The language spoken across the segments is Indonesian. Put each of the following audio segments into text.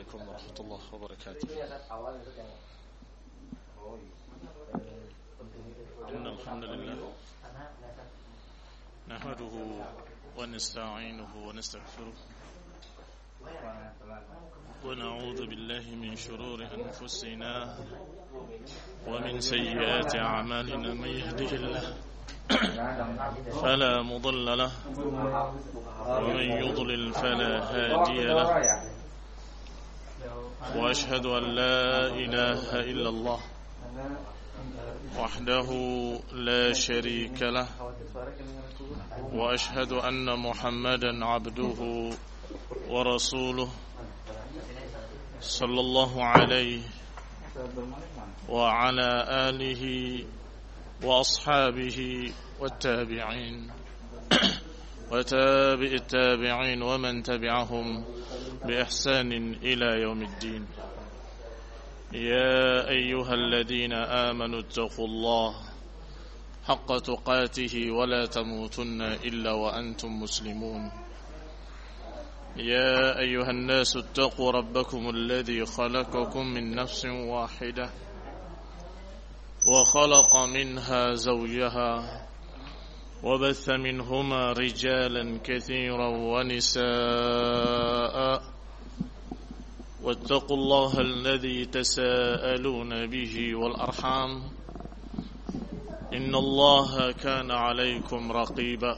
عليكم ورحمة الله وبركاته. إن الحمد لله نحمده ونستعينه ونستغفره ونعوذ بالله من شرور أنفسنا ومن سيئات أعمالنا. من يهده الله فلا مضل له ومن يضلل فلا هادي له وأشهد أن لا إله إلا الله وحده لا شريك له وأشهد أن محمدا عبده ورسوله صلى الله عليه وعلى آله وأصحابه والتابعين وتابع التابعين ومن تبعهم بإحسان إلى يوم الدين. يا أيها الذين آمنوا اتقوا الله حق تقاته ولا تموتن إلا وأنتم مسلمون. يا أيها الناس اتقوا ربكم الذي خلقكم من نفس واحدة وخلق منها زوجها وبث منهما رجالا كثيرا ونساء واتقوا الله الذي تساءلون به والأرحام إن الله كان عليكم رقيبا.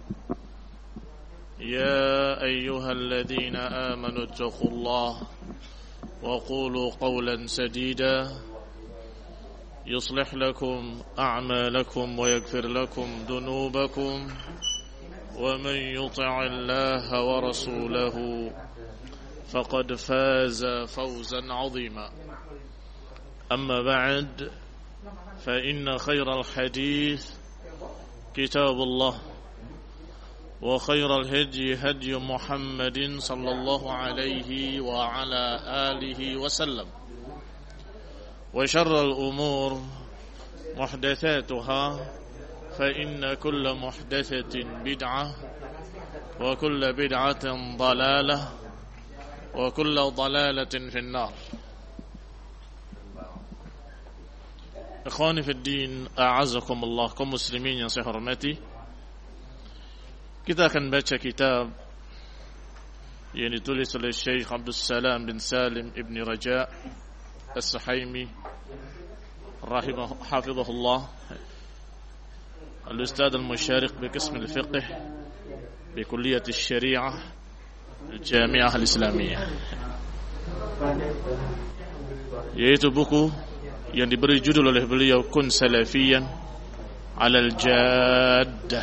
يا أيها الذين آمنوا اتقوا الله وقولوا قولا سديدا يصلح لكم أعمالكم ويغفر لكم ذنوبكم ومن يطع الله ورسوله فقد فاز فوزا عظيما. أما بعد فإن خير الحديث كتاب الله وخير الهدي هدي محمد صلى الله عليه وعلى آله وسلم وشر الأمور محدثاتها فإن كل محدثة بدعة وكل بدعة ضلالة وكل ضلالة في النار. Ikhwani fi din, a'azzakumullah, kaum muslimin yang saya hormati. Kita akan baca kitab yang ditulis oleh Syekh Abdul Salam bin Salim Ibn Raja As-Suhaimi hafizahullah, al-Ustadz al-Musyariq بقسم الفقه بكلية الشريعة الجامعة الإسلامية, yaitu buku yang diberi judul oleh beliau Kun Salafiyan Alal Jaddah,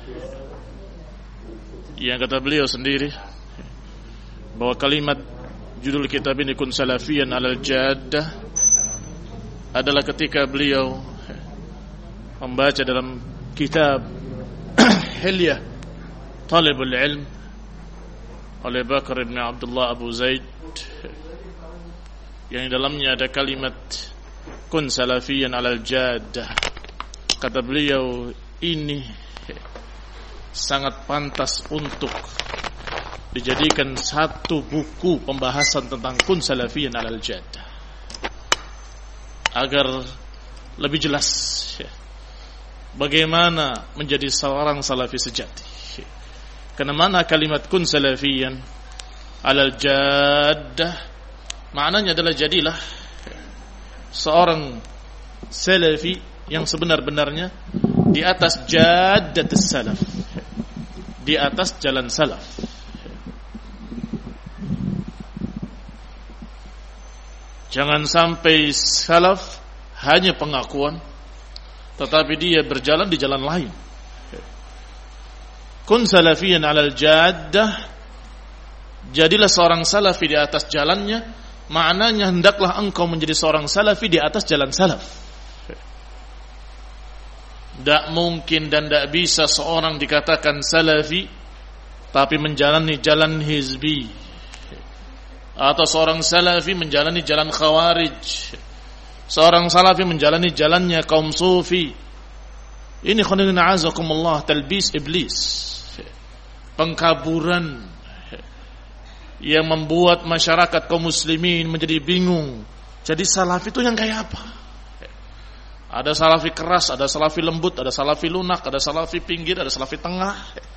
yang kata beliau sendiri bahwa kalimat judul kitab ini Kun Salafiyan Alal Jaddah adalah ketika beliau membaca dalam kitab Hilyah Talibul Ilm oleh Bakar bin Abdullah Abu Zaid, yang dalamnya ada kalimat Kun Salafiyan Alal Jaddah. Kata beliau, ini sangat pantas untuk dijadikan satu buku pembahasan tentang Kun Salafiyan Alal Jaddah, agar lebih jelas bagaimana menjadi seorang salafi sejati. Karena mana kalimat Kun Salafiyan Alal Jaddah maknanya adalah jadilah seorang salafi yang sebenar-benarnya di atas jaddatus salaf, di atas jalan salaf. Jangan sampai salaf hanya pengakuan, tetapi dia berjalan di jalan lain. Kun salafiyan alal jaddah, jadilah seorang salafi di atas jalannya. Maknanya hendaklah engkau menjadi seorang salafi di atas jalan salaf. Tidak mungkin dan tidak bisa seorang dikatakan salafi tapi menjalani jalan hizbi, atau seorang salafi menjalani jalan khawarij, seorang salafi menjalani jalannya kaum sufi. Ini khonilin a'azakumullah talbis iblis, pengkaburan yang membuat masyarakat kaum muslimin menjadi bingung. Jadi salafi itu yang kayak apa? Ada salafi keras, ada salafi lembut, ada salafi lunak, ada salafi pinggir, ada salafi tengah.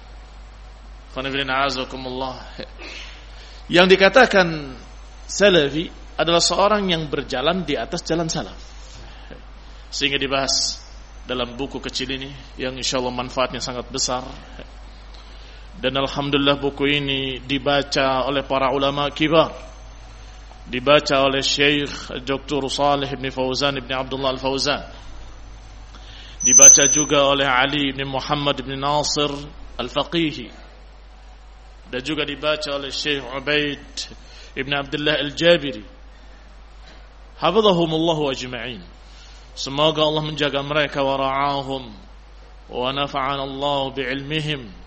Yang dikatakan salafi adalah seorang yang berjalan di atas jalan salaf. Sehingga dibahas dalam buku kecil ini yang insyaallah manfaatnya sangat besar. Dan alhamdulillah buku ini dibaca oleh para ulama kibar, dibaca oleh Syekh Dr. Salih bin Fauzan bin Abdullah Al-Fauzan, dibaca juga oleh Ali bin Muhammad bin Nasir Al-Faqihi, dan juga dibaca oleh Syekh Ubaid bin Abdullah Al-Jabiri. Hafizahumullah ajma'in. Semoga Allah menjaga mereka wa ra'ahum wa nafa'ana Allah bi'ilmihim.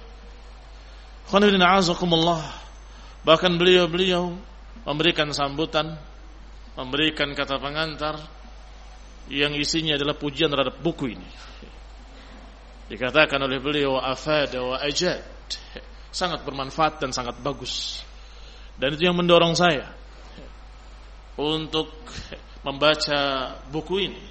Bahkan beliau memberikan sambutan, memberikan kata pengantar yang isinya adalah pujian terhadap buku ini. Dikatakan oleh beliau afada wa ajad, sangat bermanfaat dan sangat bagus. Dan itu yang mendorong saya untuk membaca buku ini.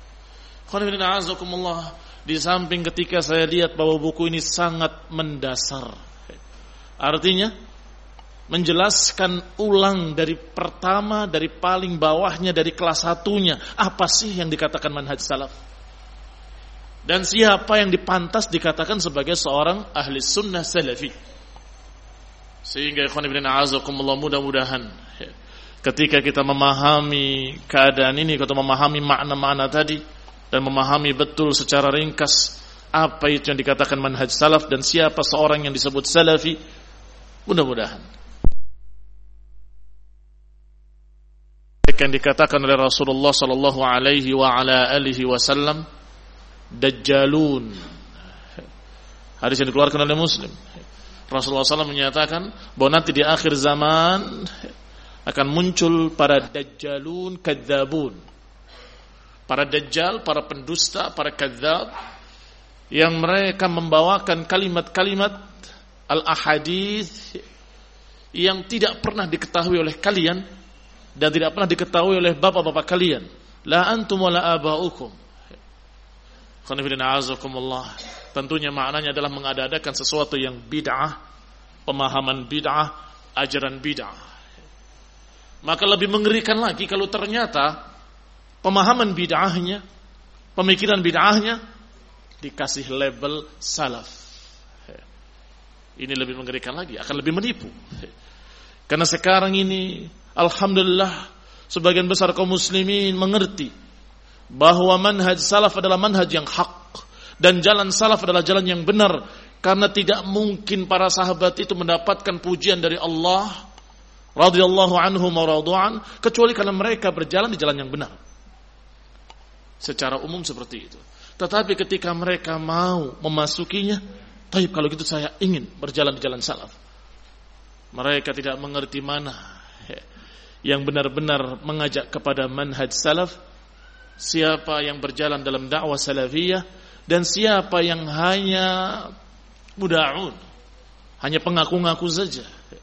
Di samping ketika saya lihat bahwa buku ini sangat mendasar, artinya menjelaskan ulang dari pertama, dari paling bawahnya, dari kelas satunya, apa sih yang dikatakan manhaj salaf, dan siapa yang dipantas dikatakan sebagai seorang ahli sunnah salafi. Sehingga ikhwan ibn a'azakumullah, mudah-mudahan ketika kita memahami keadaan ini, kita memahami makna-makna tadi, dan memahami betul secara ringkas apa itu yang dikatakan manhaj salaf dan siapa seorang yang disebut salafi, mudah-mudahan yang dikatakan oleh Rasulullah sallallahu alaihi wa ala alihi wasallam dajjalun, hadis yang dikeluarkan oleh Muslim. Rasulullah SAW menyatakan bahwa nanti di akhir zaman akan muncul para dajjalun kadzabun, para dajjal, para pendusta, para kadzab, yang mereka membawakan kalimat-kalimat al-ahadits yang tidak pernah diketahui oleh kalian dan tidak pernah diketahui oleh bapak-bapak kalian. La antum wa la aba'ukum. Tentunya maknanya adalah mengada-adakan sesuatu yang bid'ah, pemahaman bid'ah, ajaran bid'ah. Maka lebih mengerikan lagi kalau ternyata pemahaman bid'ahnya, pemikiran bid'ahnya dikasih label salaf. Ini lebih mengerikan lagi, akan lebih menipu. Karena sekarang ini alhamdulillah sebagian besar kaum muslimin mengerti bahwa manhaj salaf adalah manhaj yang hak dan jalan salaf adalah jalan yang benar, karena tidak mungkin para sahabat itu mendapatkan pujian dari Allah radhiyallahu anhum wa radu'an kecuali karena mereka berjalan di jalan yang benar. Secara umum seperti itu. Tetapi ketika mereka mau memasukinya, taib kalau gitu saya ingin berjalan di jalan salaf, mereka tidak mengerti mana yang benar-benar mengajak kepada manhaj salaf, siapa yang berjalan dalam dakwah salafiyah, dan siapa yang hanya muda'un, hanya pengaku-ngaku saja.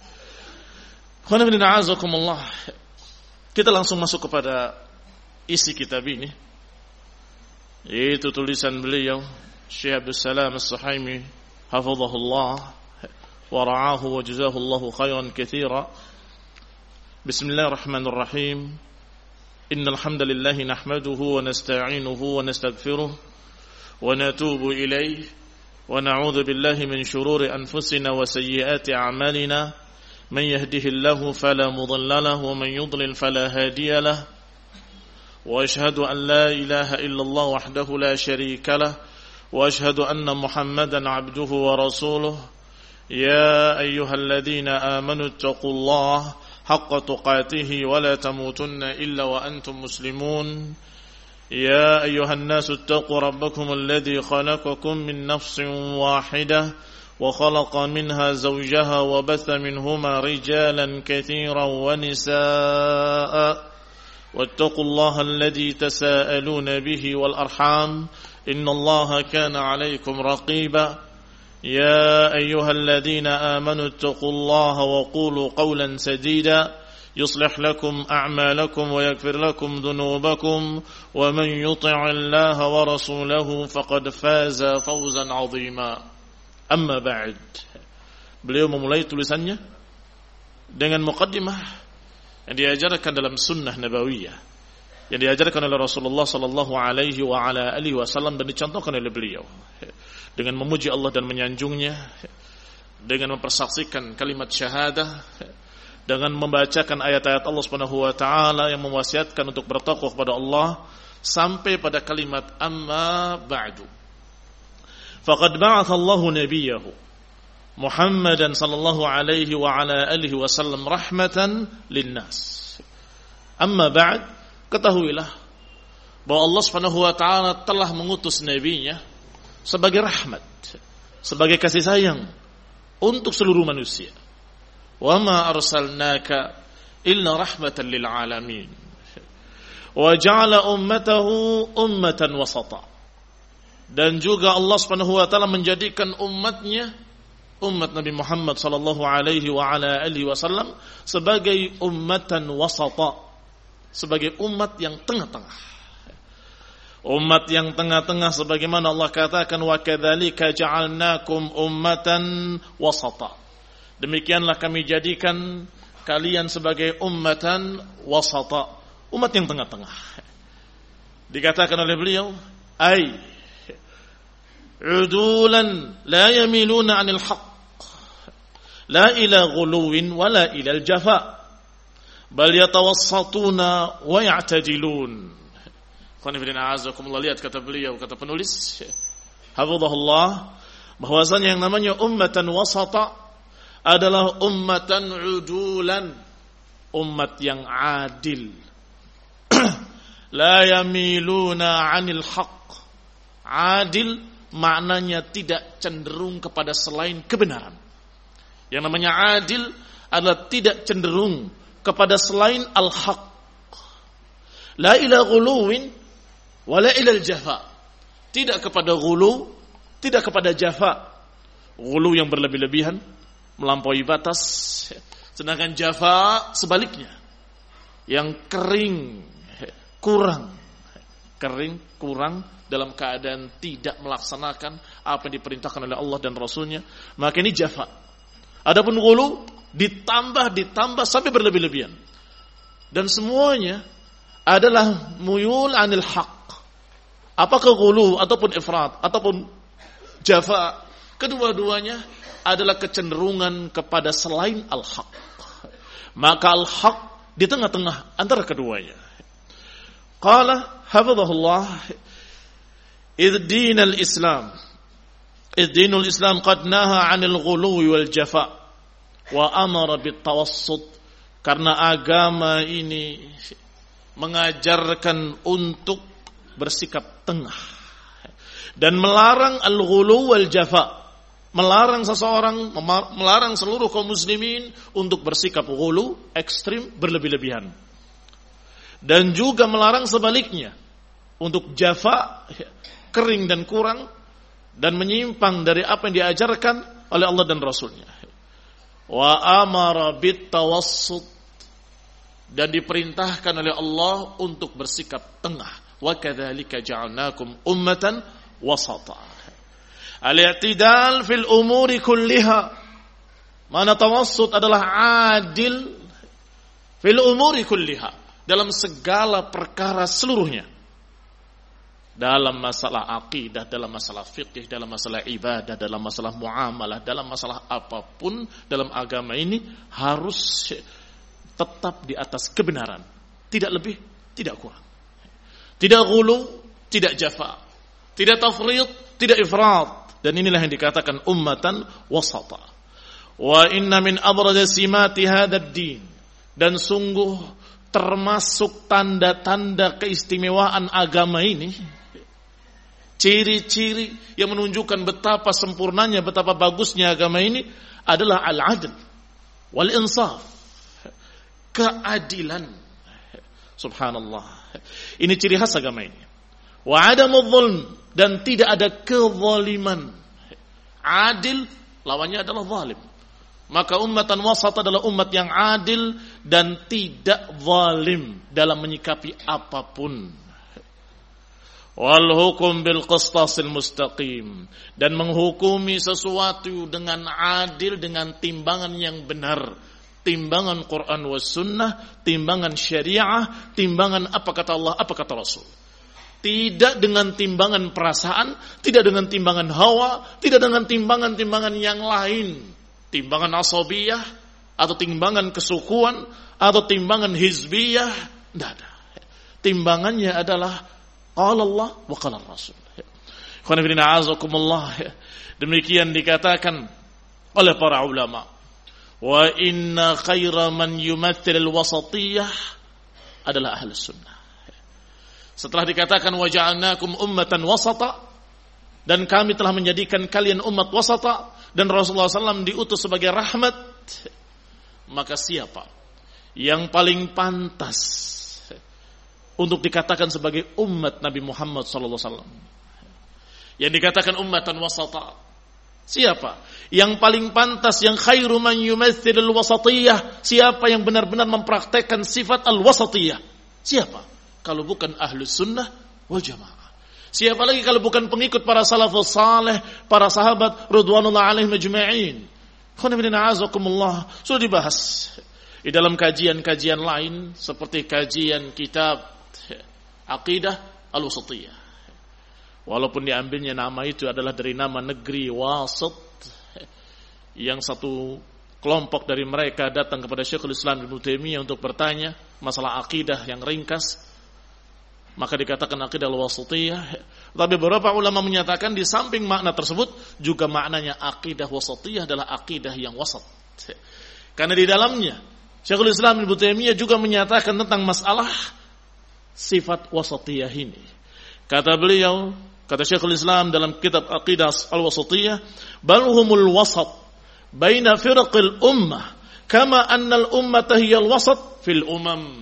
Kita langsung masuk kepada isi kitab ini, yaitu tulisan beliau Syekh Abdul Salam As-Suhaimi hafizahullah wa ra'ahu wa jazahullahu khairan katsira. Bismillahirrahmanirrahim. Innal hamdalillah nahmaduhu wa nasta'inuhu wa nastaghfiruh wa natubu ilayhi wa na'udzu billahi min shururi anfusina wa sayyiati a'malina. Man yahdihillahu fala mudilla lahu wa man yudlil fala hadiya lahu. وأشهد أن لا إله إلا الله وحده لا شريك له وأشهد أن محمدا عبده ورسوله يا أيها الذين آمنوا اتقوا الله حق تقاته ولا تموتن إلا وأنتم مسلمون يا أيها الناس اتقوا ربكم الذي خلقكم من نفس واحدة وخلق منها زوجها وبث منهما رجالا كثيرا ونساء واتقوا الله الذي تساءلون به والأرحام إن الله كان عليكم رقيبا يا أيها الذين آمنوا اتقوا الله وقولوا قولا سديدا يصلح لكم أعمالكم ويغفر لكم ذنوبكم ومن يطع الله ورسوله فقد فاز فوزا عظيما. أما بعد. Beliau memulai tulisannya dengan muqaddimah yang diajarkan dalam sunnah nabawiyah, yang diajarkan oleh Rasulullah sallallahu alaihi wa ala alihi wasallam dan dicontohkan oleh beliau, dengan memuji Allah dan menyanjungnya, dengan mempersaksikan kalimat syahadah, dengan membacakan ayat-ayat Allah Subhanahu wa taala yang mewasiatkan untuk bertakwa kepada Allah, sampai pada kalimat amma ba'du. Faqad ba'atha Allahu nabiyahu Muhammadan sallallahu alaihi wa ala alihi wasallam rahmatan linnas. Amma ba'd, ketahuilah bahwa Allah Subhanahu wa taala telah mengutus nabinya sebagai rahmat, sebagai kasih sayang untuk seluruh manusia. Wa ma arsalnaka illa rahmatan lil alamin. Wa ja'ala ummatahu ummatan wasata. Dan juga Allah Subhanahu wa taala menjadikan umatnya, umat Nabi Muhammad sallallahu alaihi wa ala alihi wasallam, sebagai ummatan wasata, sebagai umat yang tengah-tengah. Umat yang tengah-tengah sebagaimana Allah katakan wa kadzalika ja'alnakum ummatan wasata. Demikianlah kami jadikan kalian sebagai ummatan wasata, umat yang tengah-tengah. Dikatakan oleh beliau, ai udulan la yamiluna 'anil haqq la ila ghuluwin wala ila al-jafa bal yatawassatuna wa ya'tadilun. Lihat kata beliau, kata penulis hafizahullah, bahwasanya yang namanya ummatan wasata adalah ummatan udulan, umat yang adil. La yamiluna 'anil haqq. Adil maknanya tidak cenderung kepada selain kebenaran. Yang namanya adil adalah tidak cenderung kepada selain al-haq. La ila ghuluwin wala ila al-jafa. Tidak kepada ghulu, tidak kepada jafa. Ghulu yang berlebih-lebihan, melampaui batas, sedangkan jafa sebaliknya, yang kering, kurang dalam keadaan tidak melaksanakan apa yang diperintahkan oleh Allah dan Rasulnya, maka ini jafa. Adapun ghulu ditambah sampai berlebih-lebihan, dan semuanya adalah muyul anil haq. Apakah ghulu ataupun ifrat ataupun jafa, kedua-duanya adalah kecenderungan kepada selain al-haq. Maka al-haq di tengah-tengah antara keduanya. Qala hafizahullah, Dinul Islam qad naha 'anil ghuluwi wal jafa wa amara bit tawassut. Karena agama ini mengajarkan untuk bersikap tengah dan melarang al-ghulu wal jafa, melarang seseorang, melarang seluruh kaum muslimin untuk bersikap ghulu, ekstrim, berlebih-lebihan, dan juga melarang sebaliknya untuk jafa, kering dan kurang, dan menyimpang dari apa yang diajarkan oleh Allah dan Rasulnya. Wa amara bit tawassut, dan diperintahkan oleh Allah untuk bersikap tengah. Wa kadzalika ja'alnakum ummatan wasata. Al-i'tidal fil umuri kulliha. Mana tawassut adalah adil fil umuri kulliha, dalam segala perkara seluruhnya. Dalam masalah akidah, dalam masalah fikih, dalam masalah ibadah, dalam masalah muamalah, dalam masalah apapun dalam agama ini harus tetap di atas kebenaran, tidak lebih, tidak kurang, tidak ghulu, tidak jafa, tidak tafrid, tidak ifrat. Dan inilah yang dikatakan ummatan wasata. Wa inna min abrad simati hadzal din, dan sungguh termasuk tanda-tanda keistimewaan agama ini, ciri-ciri yang menunjukkan betapa sempurnanya, betapa bagusnya agama ini adalah al-adl wal insaf, keadilan. Subhanallah. Ini ciri khas agama ini. Wa adamul zulm, dan tidak ada kezaliman. adil, lawannya adalah zalim. Maka ummatan wasat adalah umat yang adil dan tidak zalim dalam menyikapi apapun. Wal hukum bil qistasil mustaqim, dan menghukumi sesuatu dengan adil, dengan timbangan yang benar, timbangan Quran was sunnah, timbangan syariah, timbangan apa kata Allah, apa kata Rasul. Tidak dengan timbangan perasaan, tidak dengan timbangan hawa, tidak dengan timbangan-timbangan yang lain. Timbangan asabiyah, atau timbangan kesukuan, atau timbangan hizbiyah, tidak ada. Timbangannya adalah qala Allah wa qala Rasul. Demikian dikatakan oleh para ulama. Wa inna khaira man yumathil al-wasatiyah adalah ahli sunnah. Setelah dikatakan wa ja'alnakum ummatan wasata, dan kami telah menjadikan kalian umat wasata, dan Rasulullah SAW diutus sebagai rahmat, maka siapa yang paling pantas untuk dikatakan sebagai umat Nabi Muhammad SAW? Yang dikatakan ummatan wasata, siapa yang paling pantas, yang khairu man yumathil al-wasatiyah? Siapa yang benar-benar mempraktekkan sifat al-wasatiyah? Siapa kalau bukan ahlus sunnah wal jamaah? Siapa lagi kalau bukan pengikut para salafus saleh, para sahabat radhiyallahu alaihim ajma'in? Sudah dibahas di dalam kajian-kajian lain, seperti kajian kitab Aqidah Al-Wasatiyah. Walaupun diambilnya nama itu adalah dari nama negeri Wasit, yang satu kelompok dari mereka datang kepada Syekhul Islam Ibnu Taimiyah untuk bertanya masalah akidah yang ringkas, maka dikatakan aqidah al-wasatiyah. Tapi beberapa ulama menyatakan di samping makna tersebut juga maknanya aqidah wasatiyah adalah aqidah yang wasat. Karena di dalamnya Syekhul Islam Ibnu Taimiyah juga menyatakan tentang masalah sifat wasatiyah ini. Kata beliau, kata Syekhul Islam dalam kitab Aqidah al-Wasatiyah, bal humul wasat baina firqil ummah kama annal ummata hiyal wasat fil umam.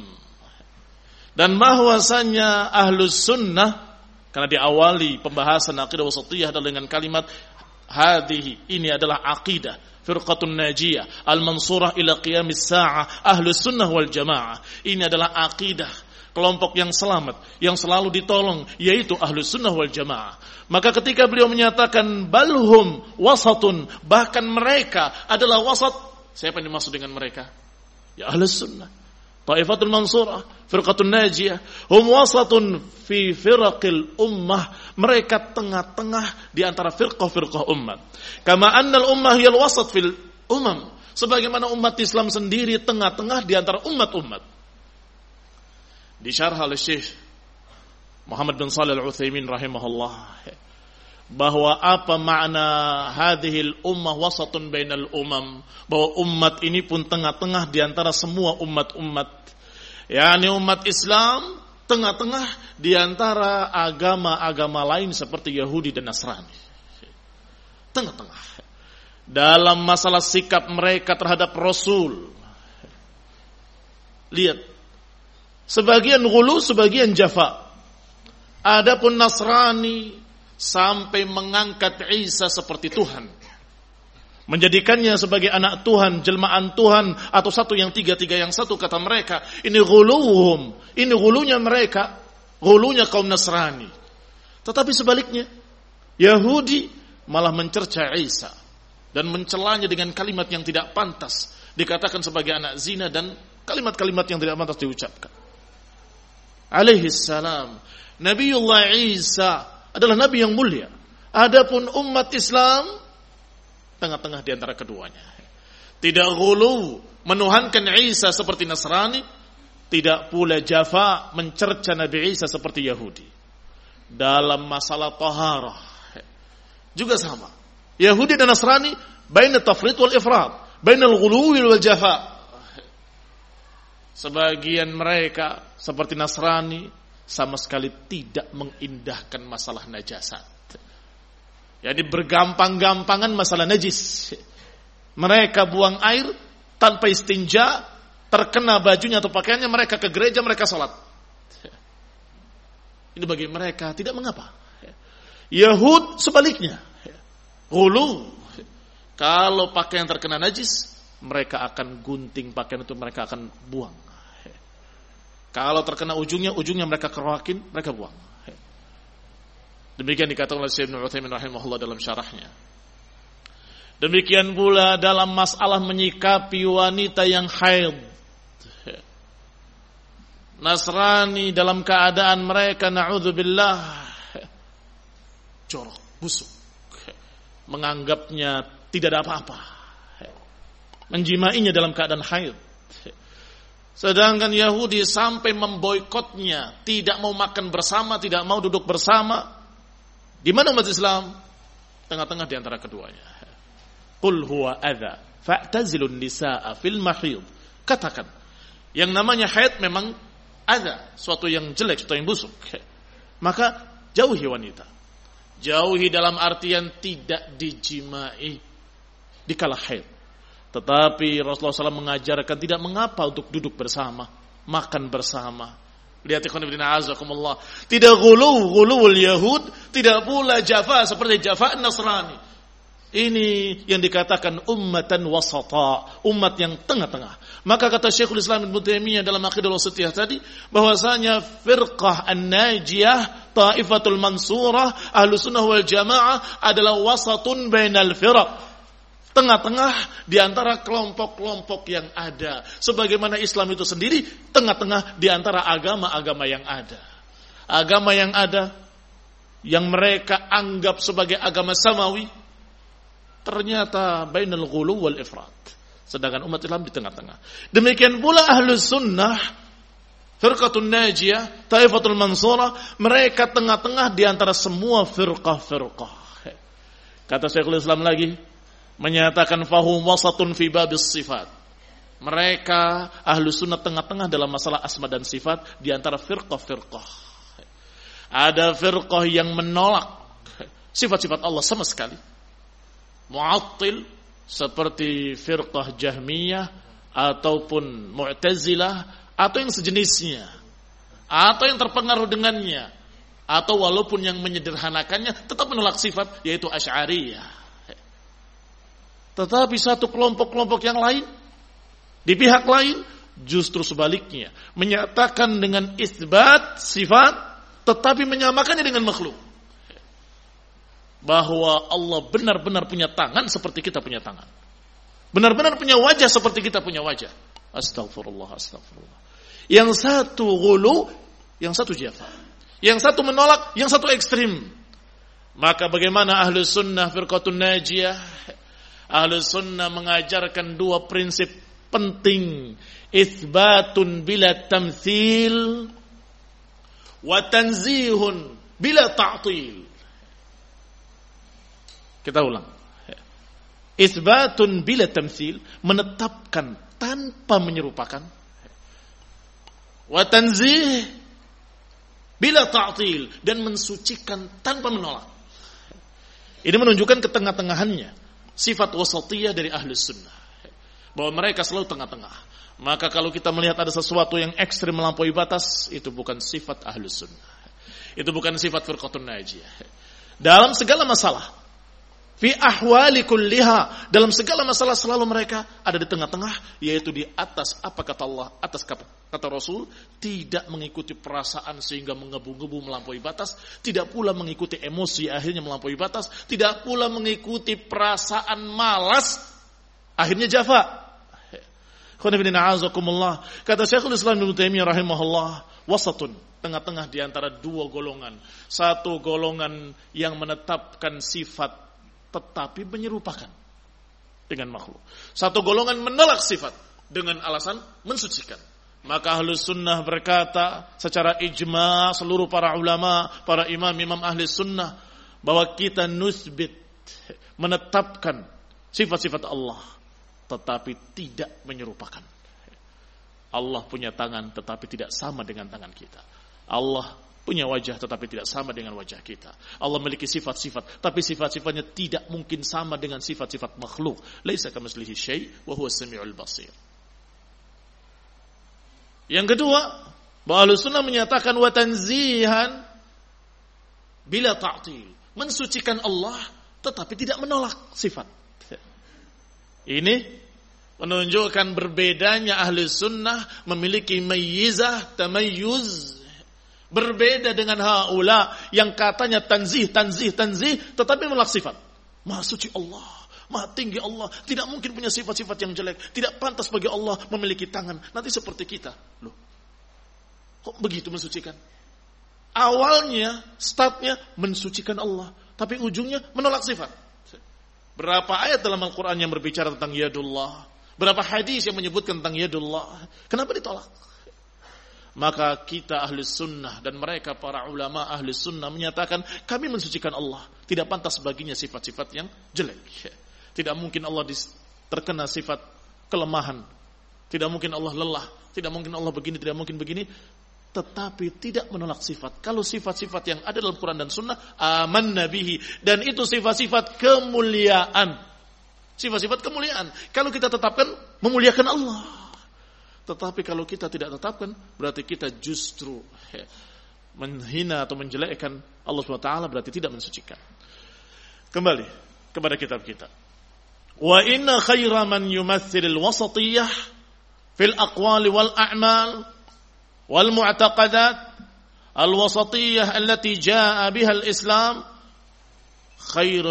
Dan bahwasanya ahlus sunnah, karena diawali pembahasan aqidah wasatiyah adalah dengan kalimat hadhihi, ini adalah aqidah firqatun najiyah al-mansurah ila qiyamis sa'ah ahlus sunnah wal jamaah. Ini adalah aqidah kelompok yang selamat, yang selalu ditolong, yaitu ahlus sunnah wal jamaah. Maka ketika beliau menyatakan balhum wasatun, bahkan mereka adalah wasat, siapa yang dimaksud dengan mereka? Ya ahlus sunnah, Taifatul Mansurah, Firqatun Najiyah, hum wasatun fi firaqil ummah, mereka tengah-tengah di antara firqah-firqah umat. Kama annal ummah hiyal wasat fil umam, sebagaimana umat Islam sendiri tengah-tengah di antara umat-umat. Disyarah oleh Syekh Muhammad bin Shalih Al-Utsaimin rahimahullah, bahwa apa makna hadhil ummah wasatun bainal umam, bahwa umat ini pun tengah-tengah di antara semua umat-umat, yakni umat Islam tengah-tengah di antara agama-agama lain seperti Yahudi dan Nasrani. Tengah-tengah dalam masalah sikap mereka terhadap Rasul. Lihat, sebagian ghulu, sebagian jafa. Adapun Nasrani sampai mengangkat Isa seperti Tuhan, menjadikannya sebagai anak Tuhan, jelmaan Tuhan, atau satu yang tiga yang satu, kata mereka. Ini ghuluhum, ini ghulunya mereka, ghulunya kaum Nasrani. Tetapi sebaliknya, Yahudi malah mencerca Isa dan mencelanya dengan kalimat yang tidak pantas, dikatakan sebagai anak zina dan kalimat-kalimat yang tidak pantas diucapkan. Alaihi salam, Nabiullah Isa adalah nabi yang mulia. Adapun umat Islam tengah-tengah di antara keduanya. Tidak ghulu menuhankan Isa seperti Nasrani, tidak pula jafa mencerca Nabi Isa seperti Yahudi. Dalam masalah taharah juga sama. Yahudi dan Nasrani baina tafrit wal ifrat, baina al-ghulu wal jafa. Sebagian mereka seperti Nasrani sama sekali tidak mengindahkan masalah najasat. Jadi bergampang-gampangan masalah najis. Mereka buang air tanpa istinja, terkena bajunya atau pakaiannya, mereka ke gereja, mereka sholat. Ini bagi mereka tidak mengapa. Yahud sebaliknya, ghulu, Kalau pakaian terkena najis, mereka akan gunting pakaian itu, mereka akan buang. Kalau terkena ujungnya mereka keroakin, mereka buang. Demikian dikatakan oleh Syekh Ibnu Utsaimin rahimahullah dalam syarahnya. Demikian pula dalam masalah menyikapi wanita yang haid. Nasrani dalam keadaan mereka na'udzubillah jorok, busuk, menganggapnya tidak ada apa-apa, menjimainya dalam keadaan haid. Sedangkan Yahudi sampai memboikotnya, tidak mau makan bersama, tidak mau duduk bersama. Di mana umat Islam? Tengah-tengah di antara keduanya. Qul huwa adza fa'tazilun nisaa fil mahid. Katakan, yang namanya haid memang adza, suatu yang jelek, suatu yang busuk. Maka jauhi wanita. Jauhi dalam artian tidak dijimai dikala haid. Tetapi Rasulullah SAW mengajarkan tidak mengapa untuk duduk bersama, makan bersama. Lihat ikhwan fillah azakumullah. Tidak ghuluwul Yahud, tidak pula jafa seperti jafa Nasrani. Ini yang dikatakan ummatan wasata, umat yang tengah-tengah. Maka kata Syekhul Islam Ibnu Taimiyah dalam Aqidah Wasithiyah tadi, bahwasanya firqah an-najiyah, taifatul mansurah, ahlus sunnah wal jamaah adalah wasatun bainal firaq. Tengah-tengah di antara kelompok-kelompok yang ada. Sebagaimana Islam itu sendiri tengah-tengah di antara agama-agama yang ada. Agama yang ada yang mereka anggap sebagai agama samawi ternyata bainal ghulu wal ifrat. Sedangkan umat Islam di tengah-tengah. Demikian pula ahlus sunnah, firqatun najiyah, taifatul mansurah, mereka tengah-tengah di antara semua firqah-firqah. Kata Syekhul Islam lagi, menyatakan fahum wasatun fi babis sifat. Mereka ahlu sunnah tengah-tengah dalam masalah asma dan sifat di antara firqah-firqah. Ada firqah yang menolak sifat-sifat Allah sama sekali, mu'attil, seperti firqah Jahmiyah ataupun Mu'tazilah atau yang sejenisnya, atau yang terpengaruh dengannya, atau walaupun yang menyederhanakannya tetap menolak sifat, yaitu Asy'ariyah. Tetapi satu kelompok-kelompok yang lain, di pihak lain, justru sebaliknya. Menyatakan dengan isbat sifat, tetapi menyamakannya dengan makhluk. Bahwa Allah benar-benar punya tangan seperti kita punya tangan. Benar-benar punya wajah seperti kita punya wajah. Astagfirullah, astagfirullah. Yang satu ghulu, yang satu jafa. Yang satu menolak, yang satu ekstrim. Maka bagaimana ahlus sunnah firqatun najiyah? Ahlus sunnah mengajarkan dua prinsip penting. Itsbatun bila tamtsil wa tanzihun bila ta'til. Kita ulang. Itsbatun bila tamtsil, menetapkan tanpa menyerupakan. Wa tanzih bila ta'til, dan mensucikan tanpa menolak. Ini menunjukkan ketengah-tengahannya. Sifat wasatiyah dari ahlus sunnah, bahwa mereka selalu tengah-tengah. Maka kalau kita melihat ada sesuatu yang ekstrim melampaui batas, itu bukan sifat ahlus sunnah, itu bukan sifat firqatun najiyah. Dalam segala masalah, fi ahwali kulliha, dalam segala masalah selalu mereka ada di tengah-tengah, yaitu di atas apa kata Allah, atas kata Rasul, tidak mengikuti perasaan sehingga menggebu-gebu melampaui batas, tidak pula mengikuti emosi akhirnya melampaui batas, tidak pula mengikuti perasaan malas akhirnya jafa. Kata Syekhul Islam Ibnu Taimiyah rahimahullah, wasatun, tengah-tengah di antara dua golongan. Satu golongan yang menetapkan sifat tetapi menyerupakan dengan makhluk. Satu golongan menolak sifat dengan alasan mensucikan. Maka ahlus sunnah berkata secara ijma' seluruh para ulama, para imam-imam ahli sunnah, bahwa kita nusbit, menetapkan sifat-sifat Allah tetapi tidak menyerupakan. Allah punya tangan tetapi tidak sama dengan tangan kita. Allah punya wajah tetapi tidak sama dengan wajah kita. Allah memiliki sifat-sifat, tapi sifat-sifatnya tidak mungkin sama dengan sifat-sifat makhluk. Laisa kamitslihi syai' wa huwas samiul basir. Yang kedua, bahwa Ahlussunnah menyatakan wa tanzihan bila ta'til, mensucikan Allah tetapi tidak menolak sifat. Ini menunjukkan berbedanya ahli sunnah memiliki mayyizah, tamayyuz. Berbeda dengan haula yang katanya tanzih, tetapi menolak sifat. Maha suci Allah, maha tinggi Allah, tidak mungkin punya sifat-sifat yang jelek, tidak pantas bagi Allah memiliki tangan. Nanti seperti kita. Loh, kok begitu mensucikan? Awalnya, startnya mensucikan Allah, tapi ujungnya menolak sifat. Berapa ayat dalam Al-Quran yang berbicara tentang yadullah? Berapa hadis yang menyebutkan tentang yadullah? Kenapa ditolak? Maka kita ahli sunnah dan mereka para ulama ahli sunnah menyatakan kami mensucikan Allah. Tidak pantas baginya sifat-sifat yang jelek. Tidak mungkin Allah terkena sifat kelemahan. Tidak mungkin Allah lelah. Tidak mungkin Allah begini, tidak mungkin begini. Tetapi tidak menolak sifat. Kalau sifat-sifat yang ada dalam Quran dan Sunnah, amanna bihi. Dan itu sifat-sifat kemuliaan. Sifat-sifat kemuliaan. Kalau kita tetapkan, memuliakan Allah. Tetapi kalau kita tidak tetapkan, berarti kita justru menghina atau menjelekkan Allah SWT, berarti tidak mensucikan. Kembali kepada kitab kita. Wa inna khaira man yumathilil wasatiyah fil aqwali wal a'mal والمعتقدات الوسطية التي جاء بها الإسلام خير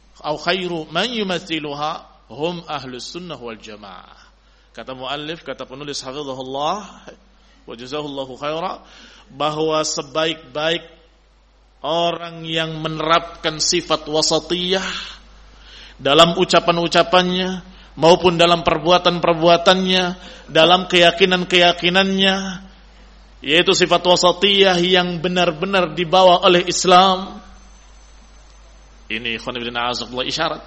من يمثلها هم أهل السنة والجماعة. Kata muallif, kata penulis hafizahullah wa jazahullahu khaira, bahwa sebaik-baik orang yang menerapkan sifat wasatiyah dalam ucapan-ucapannya maupun dalam perbuatan-perbuatannya, dalam keyakinan-keyakinannya, yaitu sifat wasatiyah yang benar-benar dibawa oleh Islam. Ini ikhwan ibn a'azakullah isyarat.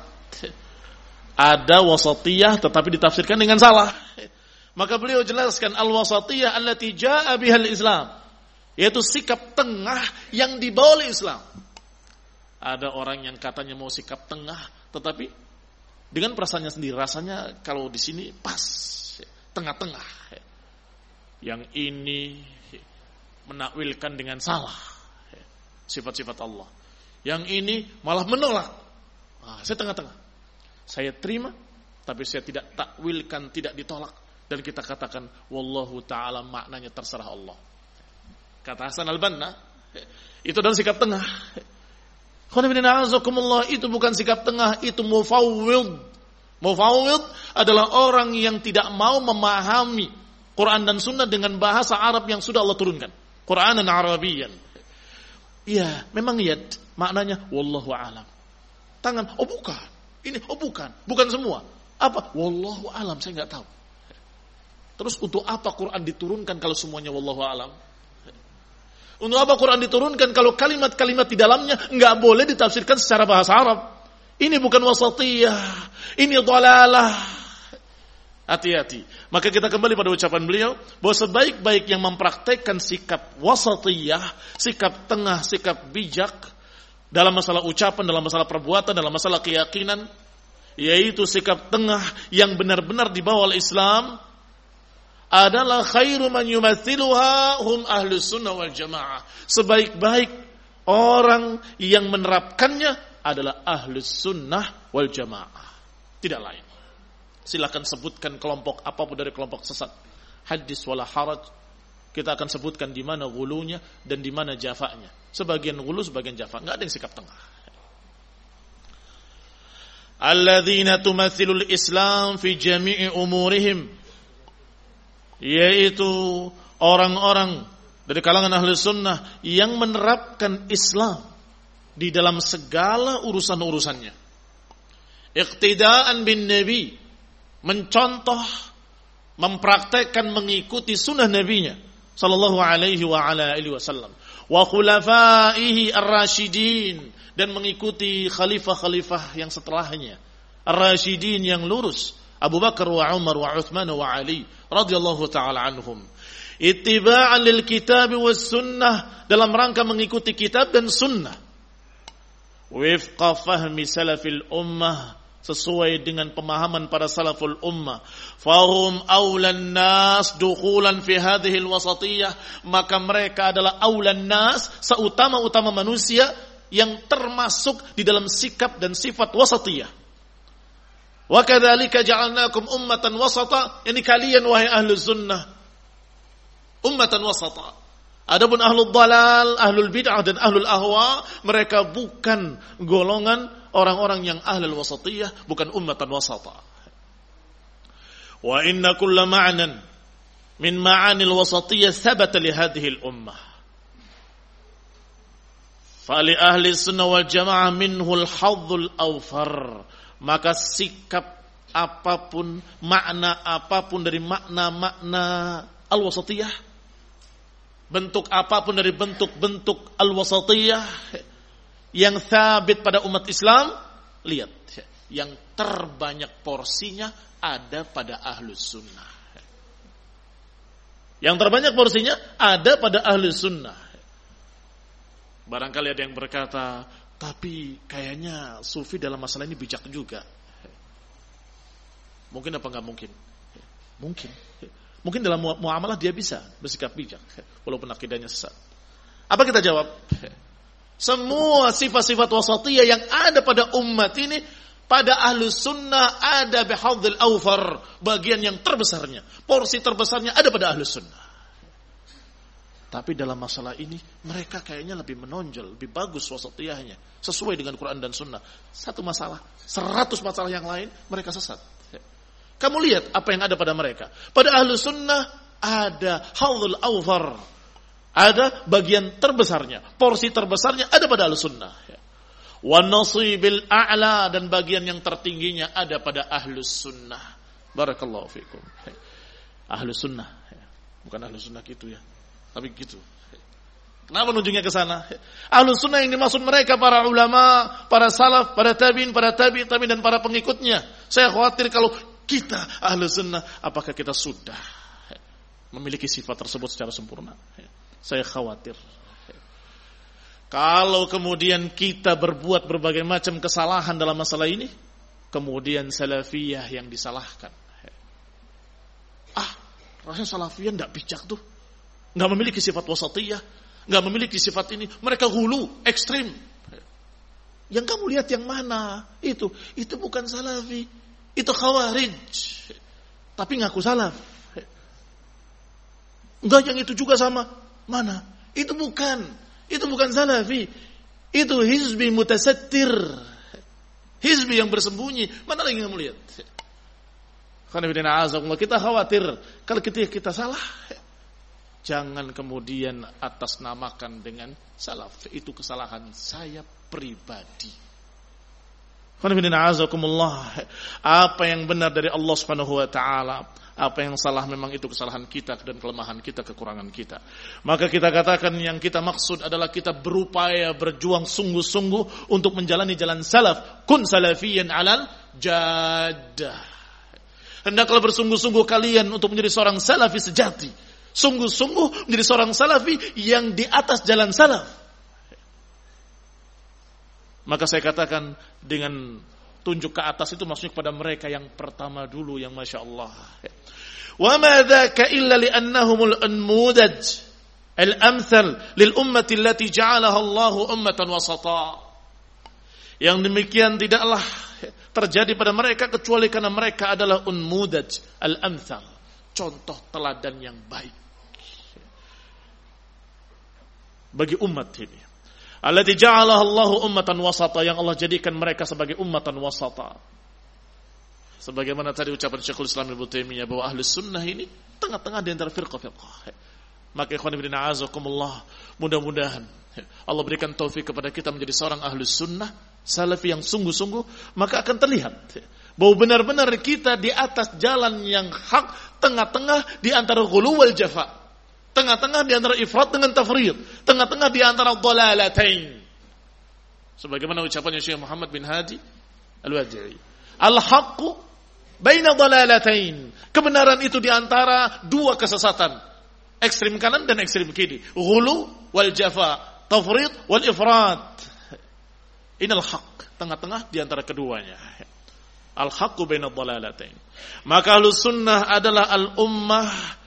Ada wasatiyah tetapi ditafsirkan dengan salah. Maka beliau jelaskan al-wasatiyah allati ja'a bihal Islam, yaitu sikap tengah yang dibawa oleh Islam. Ada orang yang katanya mau sikap tengah, tetapi dengan perasaannya sendiri, rasanya kalau di sini pas, tengah-tengah. Yang ini menakwilkan dengan salah sifat-sifat Allah. Yang ini malah menolak. Saya tengah-tengah. Saya terima, tapi saya tidak takwilkan, tidak ditolak. Dan kita katakan, wallahu ta'ala maknanya terserah Allah. Kata Hasan al-Banna, itu adalah sikap tengah. Itu bukan sikap tengah, itu mufawwid. Mufawwid adalah orang yang tidak mau memahami Quran dan Sunnah dengan bahasa Arab yang sudah Allah turunkan. Quranan Arabiyan. Iya, memang yad maknanya wallahu a'lam. Tangan, oh bukan. Ini, oh bukan. Bukan semua. Apa? Wallahu a'lam, saya enggak tahu. Terus untuk apa Quran diturunkan kalau semuanya wallahu a'lam? Untuk apa Quran diturunkan kalau kalimat-kalimat di dalamnya enggak boleh ditafsirkan secara bahasa Arab? Ini bukan wasatiyah. Ini dhalalah. Hati-hati. Maka kita kembali pada ucapan beliau bahwa sebaik-baik yang mempraktekkan sikap wasatiyah, sikap tengah, sikap bijak dalam masalah ucapan, dalam masalah perbuatan, dalam masalah keyakinan, yaitu sikap tengah yang benar-benar dibawa oleh Islam, adalah khairu man yumathiluha hum ahlus sunnah wal jamaah. Sebaik-baik orang yang menerapkannya adalah ahlus sunnah wal jamaah. Tidak lain. Silakan sebutkan kelompok apapun dari kelompok sesat. Hadis wala haraj. Kita akan sebutkan di mana gulunya dan di mana jafanya. Sebagian gulu, sebagian jafa. Enggak ada yang sikap tengah. Alladzina tumathilul Islam fi jami'i umurihim, yaitu orang-orang dari kalangan ahli sunnah yang menerapkan Islam di dalam segala urusan-urusannya. Iqtidaan bin Nabi, mencontoh, mempraktekkan, mengikuti sunnah nabinya sallallahu alaihi wa ala alihi wasallam, wa khulafaihi ar-rasyidin, dan mengikuti khalifah-khalifah yang setelahnya ar-rasyidin yang lurus, Abu Bakar wa Umar wa Uthman wa Ali radhiyallahu taala anhum, ittiba'an lil kitab was sunnah, dalam rangka mengikuti kitab dan sunnah, wifqa fahmi salafil ummah, sesuai dengan pemahaman para salaful ummah. Fahum awlan nas dukhulan fi hadhihi alwasatiyah, maka mereka adalah awlan nas, seutama-utama manusia yang termasuk di dalam sikap dan sifat wasatiyah. Wa kadzalika ja'alnakum ummatan wasata, ini kalian wahai ahlus sunnah ummatan wasata. Adapun ahlul dhalal, ahlul bid'ah dan ahlul ahwa, mereka bukan golongan orang-orang yang ahlul wasatiyah, bukan ummatan wasata. Wa inna kulla ma'nan min ma'anil wasatiyah thabata li hadhihi al-ummah. Fali ahli sunnah wal jamaah minhul hadzul awfar. Maka sikap apapun, makna apapun dari makna-makna al-wasatiyah, bentuk apapun dari bentuk-bentuk al-wasatiyah yang sabit pada umat Islam, lihat, yang terbanyak porsinya ada pada ahlus sunnah. Yang terbanyak porsinya ada pada ahlus sunnah. Barangkali ada yang berkata, tapi kayaknya sufi dalam masalah ini bijak juga. Mungkin apa enggak mungkin? Mungkin. Mungkin dalam muamalah dia bisa bersikap bijak, walaupun akidahnya sesat. Apa kita jawab? Semua sifat-sifat wasatiyah yang ada pada umat ini, pada ahlus sunnah ada bihadzil awfar, bagian yang terbesarnya, porsi terbesarnya ada pada ahlus sunnah. Tapi dalam masalah ini mereka kayaknya lebih menonjol, lebih bagus wasatiyahnya, sesuai dengan Quran dan Sunnah. Satu masalah, 100 masalah yang lain mereka sesat. Kamu lihat apa yang ada pada mereka. Pada ahlu sunnah ada hadzul awfar, ada bagian terbesarnya, porsi terbesarnya ada pada ahlu sunnah. Wa nasibil a'la, dan bagian yang tertingginya ada pada ahlu sunnah. Barakallahu fikum. Ahlu sunnah, bukan ahlu sunnah gitu ya. Tapi gitu. Kenapa nunjuknya ke sana? Ahlus sunnah yang dimaksud mereka para ulama, para salaf, para tabi'in, para tabi'in dan para pengikutnya. Saya khawatir kalau kita ahlus sunnah, apakah kita sudah memiliki sifat tersebut secara sempurna? Saya khawatir. Kalau kemudian kita berbuat berbagai macam kesalahan dalam masalah ini, kemudian salafiyah yang disalahkan. Rasanya salafiyah tidak bijak tuh. Nggak memiliki sifat wasatiyah, nggak memiliki sifat ini, mereka hulu, ekstrim. Yang kamu lihat yang mana? Itu bukan salafi, itu khawarij, tapi ngaku salaf. Enggak, yang itu juga sama. Mana? Itu bukan salafi, itu hizbi mutasattir, hizbi yang bersembunyi. Mana lagi kamu lihat? Kita khawatir kalau kita salah, jangan kemudian atas namakan dengan salaf. Itu kesalahan saya pribadi. Apa yang benar dari Allah Subhanahu wa taala, apa yang salah memang itu kesalahan kita dan kelemahan kita, kekurangan kita. Maka kita katakan yang kita maksud adalah kita berupaya berjuang sungguh-sungguh untuk menjalani jalan salaf. Kun salafiyan alal jaddah. Hendaklah bersungguh-sungguh kalian untuk menjadi seorang salafi sejati. Sungguh-sungguh menjadi seorang salafi yang di atas jalan salaf. Maka saya katakan dengan tunjuk ke atas itu maksudnya kepada mereka yang pertama dulu, yang Masya Allah. Wa ma dzaka illa li'annahumul anmudaj al-amthal lil ummati allati ja'alaha Allahu ummatan wasata. Yang demikian tidaklah terjadi pada mereka kecuali karena mereka adalah unmudaj al-amthal, contoh teladan yang baik bagi umat ini. Allati ja'alaha Allahu ummatan wasata, yang Allah jadikan mereka sebagai ummatan wasata. Sebagaimana tadi ucapan Syekhul Islam Ibnu Taimiyah bahwa ahlus sunnah ini tengah-tengah di antara firqah-firqah. Maka ikhwan fillah azakumullah, mudah-mudahan Allah berikan taufik kepada kita menjadi seorang ahlus sunnah salafi yang sungguh-sungguh, maka akan terlihat bahwa benar-benar kita di atas jalan yang hak, tengah-tengah di antara ghulu wal jafa. Tengah-tengah di antara ifrat dengan tafrid, tengah-tengah di antara dhalalatain. Sebagaimana ucapannya Syekh Muhammad bin Hadi Al-Wadi'i, al-haqqu baina dhalalatain. Kebenaran itu di antara dua kesesatan, ekstrem kanan dan ekstrem kiri, ghulu wal jafa, tafrid wal ifrat. Inal haqq, tengah-tengah di antara keduanya. Al-haqqu baina dhalalatain. Maka ahlus sunnah adalah al-ummah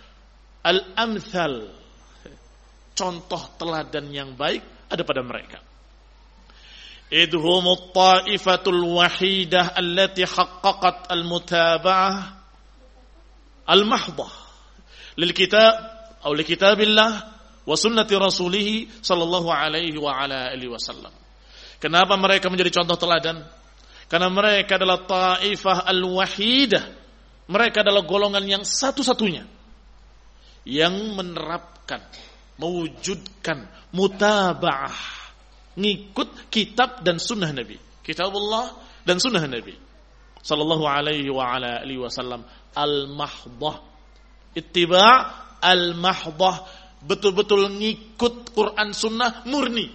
al-amthal, contoh teladan yang baik ada pada mereka. idhumut ta'ifatul wahidah allati haqqaqat al-mutaba'ah al-mahdhah lil kitab atau li kitabillah wa sunnati rasulih sallallahu alaihi wa ala alihi wasallam. Kenapa mereka menjadi contoh teladan? Karena mereka adalah ta'ifah al-wahidah. Mereka adalah golongan yang satu-satunya yang menerapkan, mewujudkan mutaba'ah, ngikut kitab dan sunnah Nabi, kitabullah dan sunnah Nabi sallallahu alaihi wa ala alihi wasallam, al-mahdhah, ittiba' al-mahdhah, betul-betul ngikut Quran sunnah murni.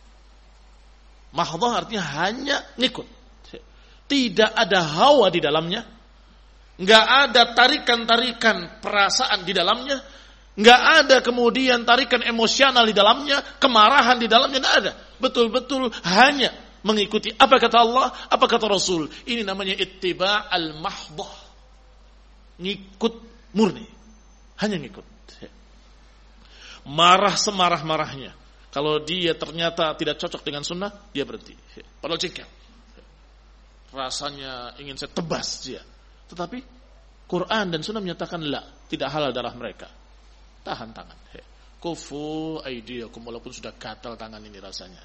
Mahdhah artinya hanya ngikut, tidak ada hawa di dalamnya, enggak ada tarikan-tarikan perasaan di dalamnya, enggak ada kemudian tarikan emosional di dalamnya, kemarahan di dalamnya, enggak ada. Betul-betul hanya mengikuti apa kata Allah, apa kata Rasul. Ini namanya ittiba' al-mahdhah. Ngikut murni. Hanya ngikut. Marah semarah-marahnya. Kalau dia ternyata tidak cocok dengan sunnah, dia berhenti. Padahal jengkel. Rasanya ingin saya tebas dia. Tetapi Quran dan sunnah menyatakan la, tidak halal darah mereka. Tahan tangan. Kufu aidiyakum, walaupun sudah gatal tangan ini rasanya.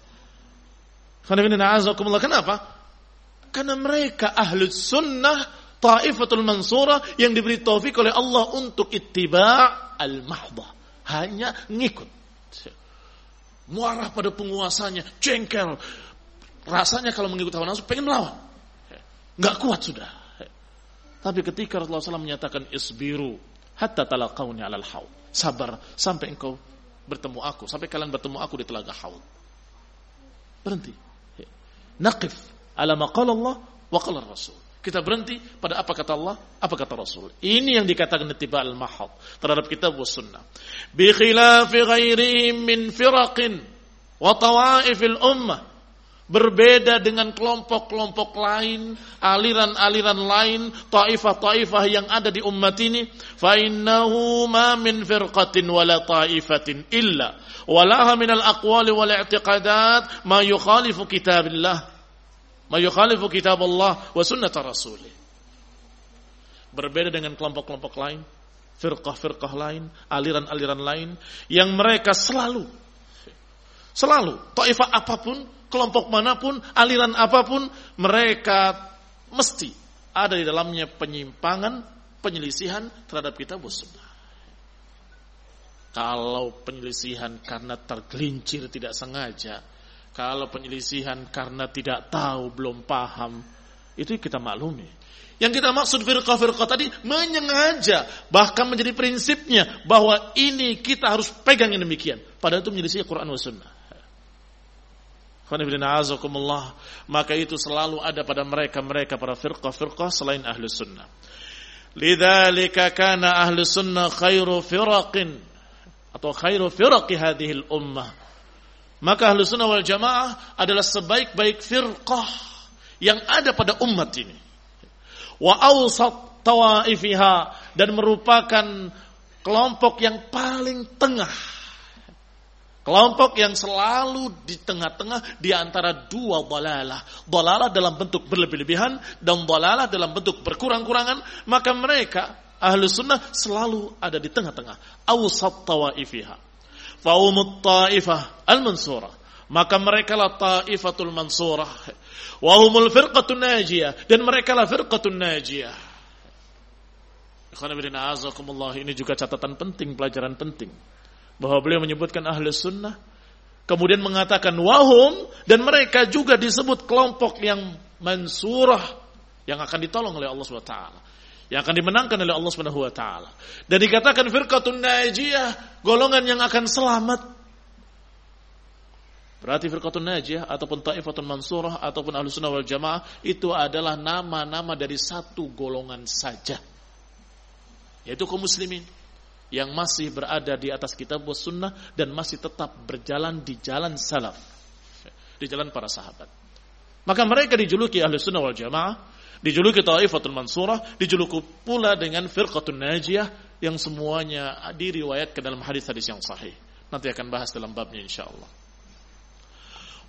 Kenapa? Karena mereka ahlus sunnah, ta'ifatul mansurah, yang diberi taufik oleh Allah untuk ittiba' al-mahdhah, hanya ngikut. Marah pada penguasanya, jengkel. Rasanya kalau mengikut hawa nafsu pengen melawan. Enggak kuat sudah. Tapi ketika Rasulullah SAW menyatakan isbiru hatta talaqawni 'alal haud, sabar sampai engkau bertemu aku, sampai kalian bertemu aku di telaga haud. Berhenti. Naqif ala ma qala Allah wa qala Rasul. Kita berhenti pada apa kata Allah, apa kata Rasul. Ini yang dikatakan ittiba' al-mahad terhadap kitab wa sunnah. Bi khilafi ghairihim min firaqin wa tawa'ifil ummah. Berbeda dengan kelompok-kelompok lain, aliran-aliran lain, taifah-taifah yang ada di umat ini. Fa innahu ma min firqatin wala taifatin illa walaha min al-aqwali wal i'tiqadat ma yukhalifu kitabillah, ma yukhalifu kitaballah wa sunnat rasulih. Berbeda dengan kelompok-kelompok lain, firqah-firqah lain, aliran-aliran lain yang mereka selalu taifah apapun, kelompok manapun, aliran apapun, mereka mesti ada di dalamnya penyimpangan, penyelisihan terhadap kitab wa sunnah. Kalau penyelisihan karena tergelincir tidak sengaja, kalau penyelisihan karena tidak tahu, belum paham, itu kita maklumi. Yang kita maksud firqah-firqah tadi menyengaja, bahkan menjadi prinsipnya bahwa ini kita harus pegang yang demikian. Padahal itu menyelisih Quran wa sunnah. Maka itu selalu ada pada mereka para firqah-firqah selain ahlu sunnah. Lidzalika kana ahlu sunnah khairu firaqin atau khairu firaqi hadhil ummah. Maka ahlu sunnah wal jamaah adalah sebaik-baik firqah yang ada pada umat ini. Wa awsat tawaifiha, dan merupakan kelompok yang paling tengah. Kelompok yang selalu di tengah-tengah di antara dua dalalah. Dalalah dalam bentuk berlebih-lebihan dan dalalah dalam bentuk berkurang-kurangan. Maka mereka, ahlu sunnah, selalu ada di tengah-tengah. Awsat tawaifiha. Fa'umut ta'ifah al-mansurah. Maka mereka lah ta'ifatul mansurah. Wahumul firqatun najiyah. Dan mereka lah firqatun najiyah. Ini juga catatan penting, pelajaran penting. Bahwa beliau menyebutkan ahli sunnah, kemudian mengatakan wahum, dan mereka juga disebut kelompok yang mansurah, yang akan ditolong oleh Allah SWT, yang akan dimenangkan oleh Allah SWT. Dan dikatakan firqatun najiyah, golongan yang akan selamat. Berarti firqatun najiyah ataupun ta'ifatun mansurah ataupun ahli sunnah wal jamaah itu adalah nama-nama dari satu golongan saja, yaitu kaum muslimin yang masih berada di atas kitab wa sunnah dan masih tetap berjalan di jalan salaf, di jalan para sahabat. Maka mereka dijuluki ahli sunnah wal jamaah, dijuluki ta'ifatul mansurah, dijuluki pula dengan firqatun najiyah, yang semuanya diriwayatkan dalam hadis-hadis yang sahih. Nanti akan bahas dalam babnya insyaallah.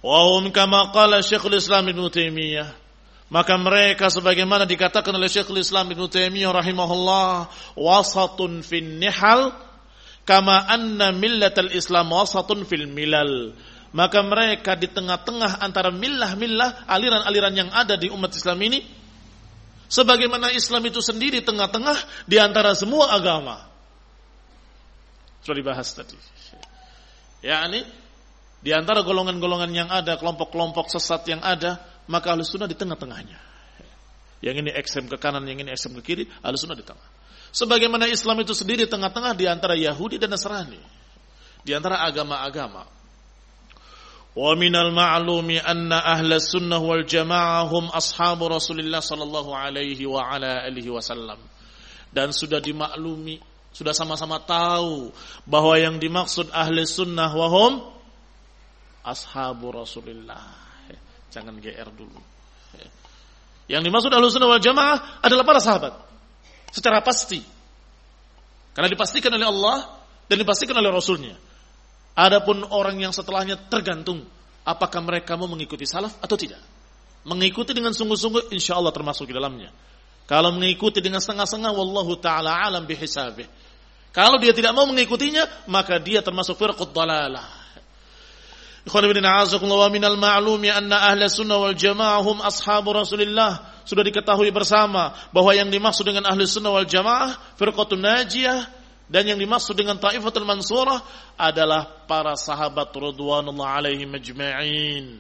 Wa hum kama qala Syekhul Islam Ibnu Taimiyah, maka mereka sebagaimana dikatakan oleh Syekhul Islam Ibnu Taimiyah rahimahullah, wasatun fin nihal kama anna millatal Islam wasatun fil milal. Maka mereka di tengah-tengah antara millah-millah, aliran-aliran yang ada di umat Islam ini, sebagaimana Islam itu sendiri tengah-tengah di antara semua agama. Sudah dibahas tadi. Yakni di antara golongan-golongan yang ada, kelompok-kelompok sesat yang ada, maka Ahlus Sunnah di tengah-tengahnya. Yang ini ekstrem ke kanan, yang ini ekstrem ke kiri, Ahlus Sunnah di tengah. Sebagaimana Islam itu sendiri tengah-tengah di antara Yahudi dan Nasrani, di antara agama-agama. Wa minal ma'lumi anna ahlus sunnah wal jamaah hum ashabu Rasulillah sallallahu alaihi wa ala alihi wasallam. Dan sudah dimaklumi, sudah sama-sama tahu bahwa yang dimaksud ahlus sunnah wa hum ashabu Rasulillah. Jangan GR dulu. Yang dimaksud ahlus sunnah wal jamaah adalah para sahabat. Secara pasti. Karena dipastikan oleh Allah dan dipastikan oleh Rasulnya. Adapun orang yang setelahnya tergantung apakah mereka mau mengikuti salaf atau tidak. Mengikuti dengan sungguh-sungguh insya Allah termasuk di dalamnya. Kalau mengikuti dengan setengah-setengah, wallahu ta'ala alam bihisabih. Kalau dia tidak mau mengikutinya, maka dia termasuk firqat dalalah. Ikhwan ibn a'azakumullah, wa minal ma'lumi anna ahla sunnah wal jamaah hum ashabu Rasulillah. Sudah diketahui bersama bahwa yang dimaksud dengan ahli sunnah wal jamaah firqatun najiyah, dan yang dimaksud dengan Taifatul Mansurah adalah para sahabat radhiyallahu alaihim ajma'in.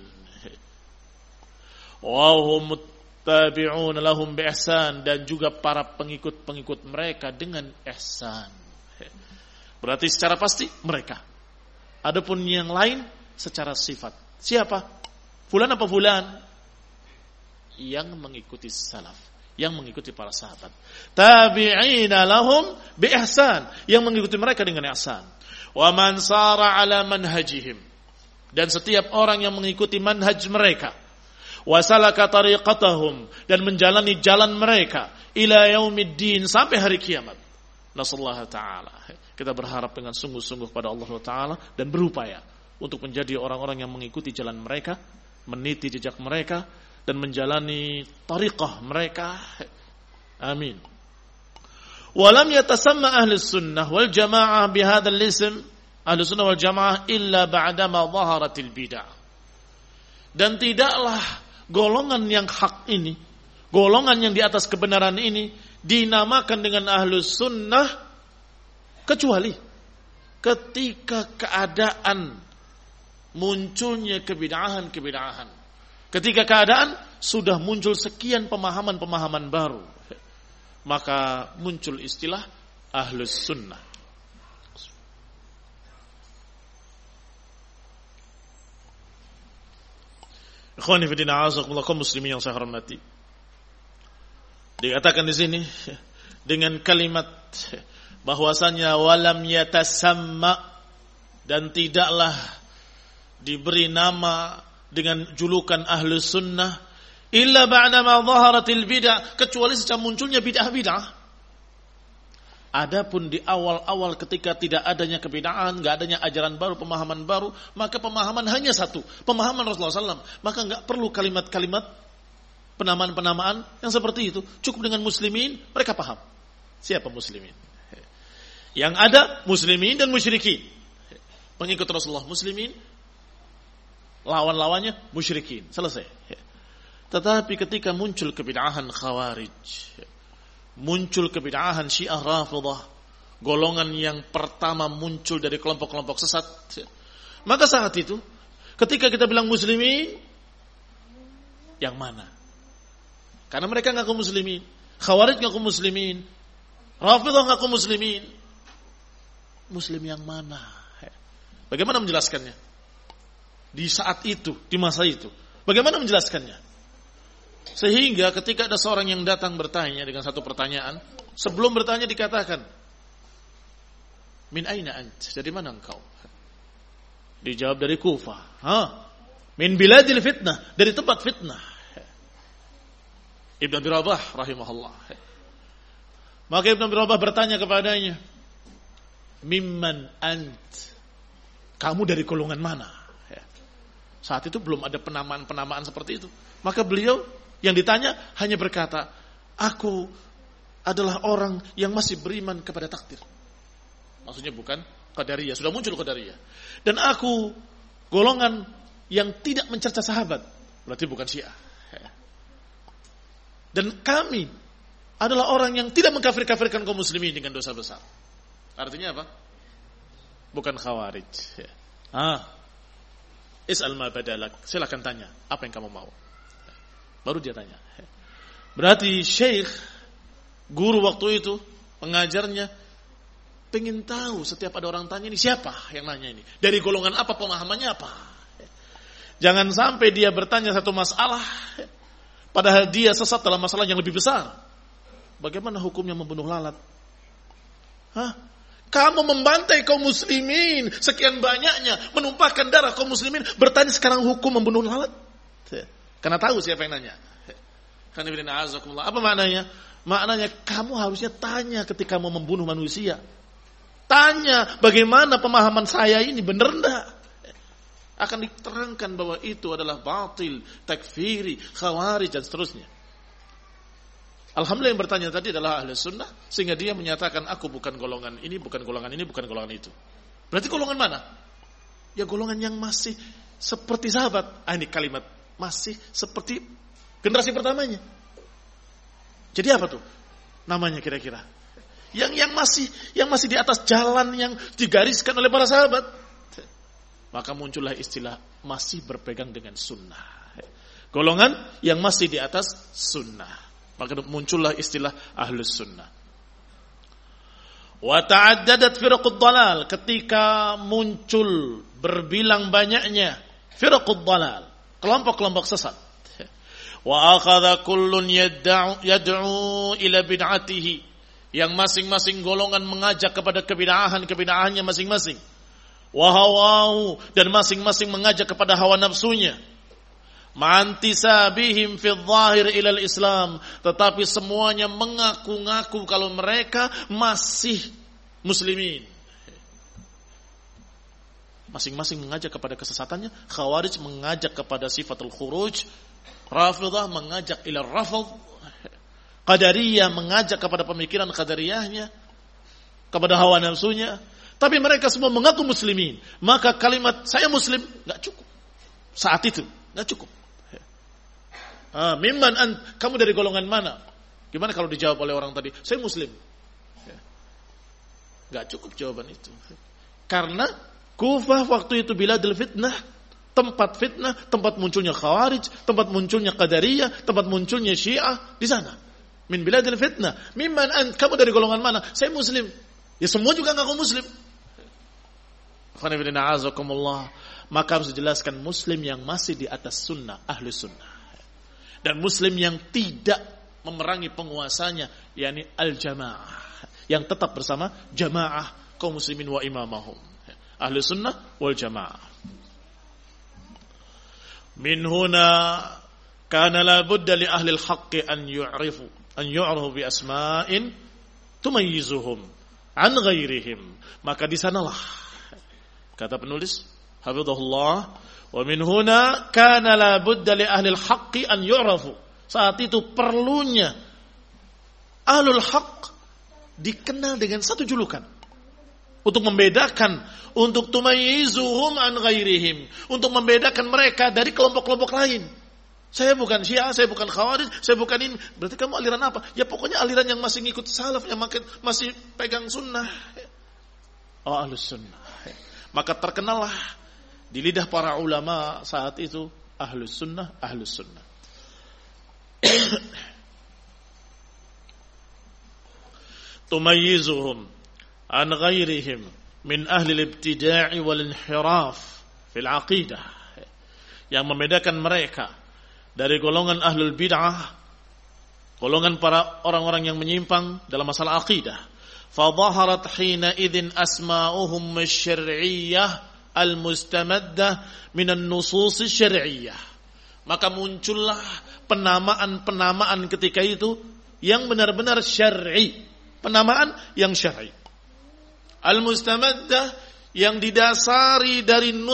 Wa hum tabi'un lahum bi ihsan, dan juga para pengikut-pengikut mereka dengan ihsan. Berarti secara pasti mereka. Adapun yang lain secara sifat. Siapa? Fulan apa fulan? Yang mengikuti salaf, yang mengikuti para sahabat. Tabi'ina lahum bi ihsan, yang mengikuti mereka dengan ihsan. Wa man sara ala manhajihim, dan setiap orang yang mengikuti manhaj mereka. Wa salaka tariqatahum, dan menjalani jalan mereka ila yaumiddin, sampai hari kiamat. Nasallahu taala. Kita berharap dengan sungguh-sungguh pada Allah taala dan berupaya untuk menjadi orang-orang yang mengikuti jalan mereka, meniti jejak mereka, dan menjalani tariqah mereka. Amin. Walam yatasamma ahli sunnah wal jamaah bihadzal ism, ahli sunnah wal jamaah, illa ba'dama dhaharatil bid'ah. Dan tidaklah golongan yang hak ini, golongan yang di atas kebenaran ini dinamakan dengan ahli sunnah kecuali ketika keadaan munculnya kebid'ahan-kebid'ahan. Ketika keadaan sudah muncul sekian pemahaman-pemahaman baru, maka muncul istilah ahlus sunnah. Ikhwani fi din, a'azakumullah, kaum muslimin yang saya hormati. Dikatakan di sini dengan kalimat bahwasanya walam yatasamma, dan tidaklah diberi nama dengan julukan ahlus sunnah illa ba'dama dhaharatil bid'ah, kecuali sejak munculnya bid'ah-bid'ah. Adapun di awal-awal ketika tidak adanya kebid'ahan, enggak adanya ajaran baru, pemahaman baru, maka pemahaman hanya satu, pemahaman Rasulullah SAW. Maka enggak perlu kalimat-kalimat penamaan-penamaan yang seperti itu. Cukup dengan muslimin, mereka paham siapa muslimin. Yang ada muslimin dan musyrikin. Pengikut Rasulullah muslimin, lawan-lawannya musyrikin. Selesai. Tetapi ketika muncul kebid'ahan Khawarij, muncul kebid'ahan Syiah Rafidah, golongan yang pertama muncul dari kelompok-kelompok sesat, maka saat itu ketika kita bilang muslimin, yang mana? Karena mereka ngaku muslimin, Khawarij ngaku muslimin, Rafidah ngaku muslimin. Muslim yang mana? Bagaimana menjelaskannya? Di saat itu, di masa itu, bagaimana menjelaskannya? Sehingga ketika ada seorang yang datang bertanya dengan satu pertanyaan, sebelum bertanya dikatakan, min aina ant? Dari mana engkau? Dijawab dari Kufah. Min biladil fitnah, dari tempat fitnah. Ibn Abi Rabah rahimahullah. Maka Ibn Abi Rabah bertanya kepadanya, mimman ant? Kamu dari golongan mana? Saat itu belum ada penamaan-penamaan seperti itu. Maka beliau yang ditanya hanya berkata, aku adalah orang yang masih beriman kepada takdir. Maksudnya bukan Qadariyah, sudah muncul Qadariyah. Dan aku golongan yang tidak mencerca sahabat, berarti bukan Syiah. Dan kami adalah orang yang tidak mengkafir-kafirkan kaum muslimin dengan dosa besar. Artinya apa? Bukan Khawarij. Is'al ma badalak. Silakan tanya, apa yang kamu mau? Baru dia tanya. Berarti Syekh, guru waktu itu, pengajarnya, pengen tahu setiap ada orang tanya ini siapa yang nanya ini. Dari golongan apa, pemahamannya apa. Jangan sampai dia bertanya satu masalah, padahal dia sesat dalam masalah yang lebih besar. Bagaimana hukumnya membunuh lalat? Kamu membantai kaum muslimin sekian banyaknya, menumpahkan darah kaum muslimin, bertanya sekarang hukum membunuh lalat? Karena tahu siapa yang nanya. Apa maknanya? Maknanya kamu harusnya tanya ketika mau membunuh manusia. Tanya bagaimana pemahaman saya ini, benar enggak? Akan diterangkan bahwa itu adalah batil, takfiri, khawarij dan seterusnya. Alhamdulillah yang bertanya tadi adalah ahli sunnah, sehingga dia menyatakan aku bukan golongan ini, bukan golongan ini, bukan golongan itu. Berarti golongan mana? Ya golongan yang masih seperti sahabat. Ini kalimat masih seperti generasi pertamanya. Jadi apa tuh namanya kira-kira? Yang masih di atas jalan yang digariskan oleh para sahabat. Maka muncullah istilah masih berpegang dengan sunnah. Golongan yang masih di atas sunnah. Maka muncullah istilah ahlus sunnah. Wa ta'addadat firqud dalal, ketika muncul berbilang banyaknya firqud dalal, kelompok-kelompok sesat. Wa akhadha kullun yad'u ila bid'atihi, yang masing-masing golongan mengajak kepada kebid'ahannya masing-masing. Wa hawahu, dan masing-masing mengajak kepada hawa nafsunya. Ma'antisabihim fi dhahir ilal Islam, tetapi semuanya mengaku-ngaku kalau mereka masih muslimin. Masing-masing mengajak kepada kesesatannya. Khawarij mengajak kepada sifatul khuruj, Rafidah mengajak ila rafadh, Qadariyah mengajak kepada pemikiran qadariyahnya, kepada hawa nafsunya. Tapi mereka semua mengaku muslimin. Maka kalimat saya muslim enggak cukup. Saat itu enggak cukup. Mimman kamu dari golongan mana? Gimana kalau dijawab oleh orang tadi, saya muslim? Gak cukup jawaban itu. Karena Kufah waktu itu biladul fitnah, tempat fitnah, tempat munculnya Khawarij, tempat munculnya Qadariyah, tempat munculnya Syiah, di sana. Min biladul fitnah. Mimman kamu dari golongan mana? Saya muslim. Ya semua juga ngaku muslim. Maka harus dijelaskan muslim yang masih di atas sunnah, ahli sunnah. Dan muslim yang tidak memerangi penguasanya, yakni al-jamaah, yang tetap bersama jamaah kaum muslimin wa imamahum, ahli sunnah wal jamaah. Min huna kana la budda li ahli al-haqq an yu'rafu bi asma'in tumayyizuhum an ghairihim. Maka di sanalah, kata penulis hafizahullah, wa min huna kana la budda li ahli al-haqqi an yu'rafu. Saat itu perlunya ahlul haqq dikenal dengan satu julukan untuk membedakan, untuk tumayyizuhum an ghairihim, untuk membedakan mereka dari kelompok-kelompok lain. Saya bukan Syiah, saya bukan Khawarij, saya bukan ini. Berarti kamu aliran apa? Ya pokoknya aliran yang masih ngikut salaf, yang masih pegang sunnah. Oh, ahlus sunnah. Maka terkenallah di lidah para ulama saat itu ahlus sunnah, ahlus sunnah. Tumayyizuhum an ghairihim min ahli al-ibtida'i wal inhiraf fil aqidah, yang membedakan mereka dari golongan ahlul bid'ah, golongan para orang-orang yang menyimpang dalam masalah akidah. Fadhaharat hina idzin asma'uhum asy-syar'iyyah al-mustamaddah minan nusus syar'iyyah. Maka muncullah penamaan-penamaan ketika itu yang benar-benar syar'i, penamaan yang syar'i. Al-mustamaddah yang didasari dari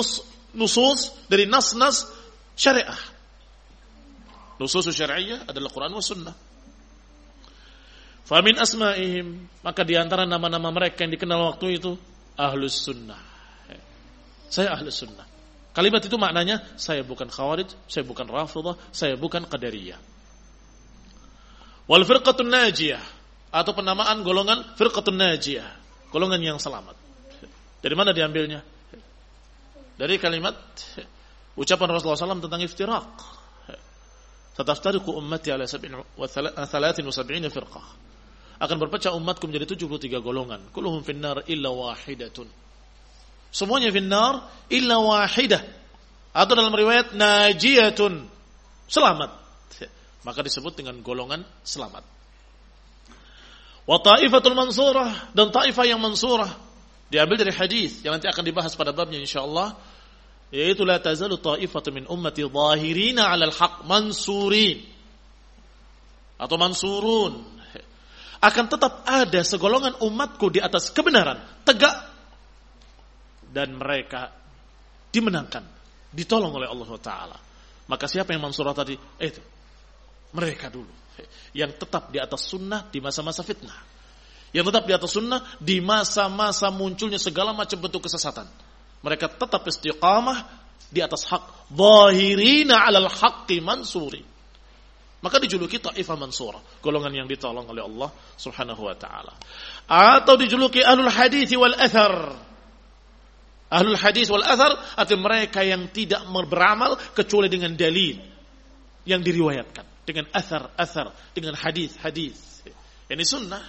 nusus, dari nas-nas syariah. Nusus syariah adalah Quran wa sunnah. Famin asma'ihim, maka di antara nama-nama mereka yang dikenal waktu itu Ahlus Sunnah. Saya Ahlus Sunnah. Kalimat itu maknanya saya bukan Khawarij, saya bukan Rafidhah, saya bukan Qadariyah. Wal firqatun najiyah, atau penamaan golongan firqatun najiyah, golongan yang selamat. Dari mana diambilnya? Dari kalimat ucapan Rasulullah SAW tentang iftiraq. Sataftariqu ummati ala 73 firqah. Akan berpecah umatku menjadi 73 golongan. Kulluhum finnar illa wahidatun. Semuanya finnar illa wahidah. Atau dalam riwayat najiyatun, selamat. Maka disebut dengan golongan selamat. Wa ta'ifatul mansurah, dan ta'ifah yang mansurah diambil dari hadis yang nanti akan dibahas pada babnya insyaallah, yaitu la tazalu ta'ifatu min ummati zahirina 'alal haqq mansurin atau mansurun. Akan tetap ada segolongan umatku di atas kebenaran, tegak, dan mereka dimenangkan, ditolong oleh Allah Ta'ala. Maka siapa yang mansurah tadi? Itu mereka dulu yang tetap di atas sunnah di masa-masa fitnah, yang tetap di atas sunnah di masa-masa munculnya segala macam bentuk kesesatan. Mereka tetap istiqamah di atas hak, zahirina 'alal haqqi mansuri. Maka dijuluki ta'ifah mansurah, golongan yang ditolong oleh Allah Subhanahu wa taala. Atau dijuluki ahlul hadits wal athar. Ahlul hadits wal athar artinya mereka yang tidak beramal kecuali dengan dalil yang diriwayatkan, dengan athar, dengan hadis. Ini sunnah.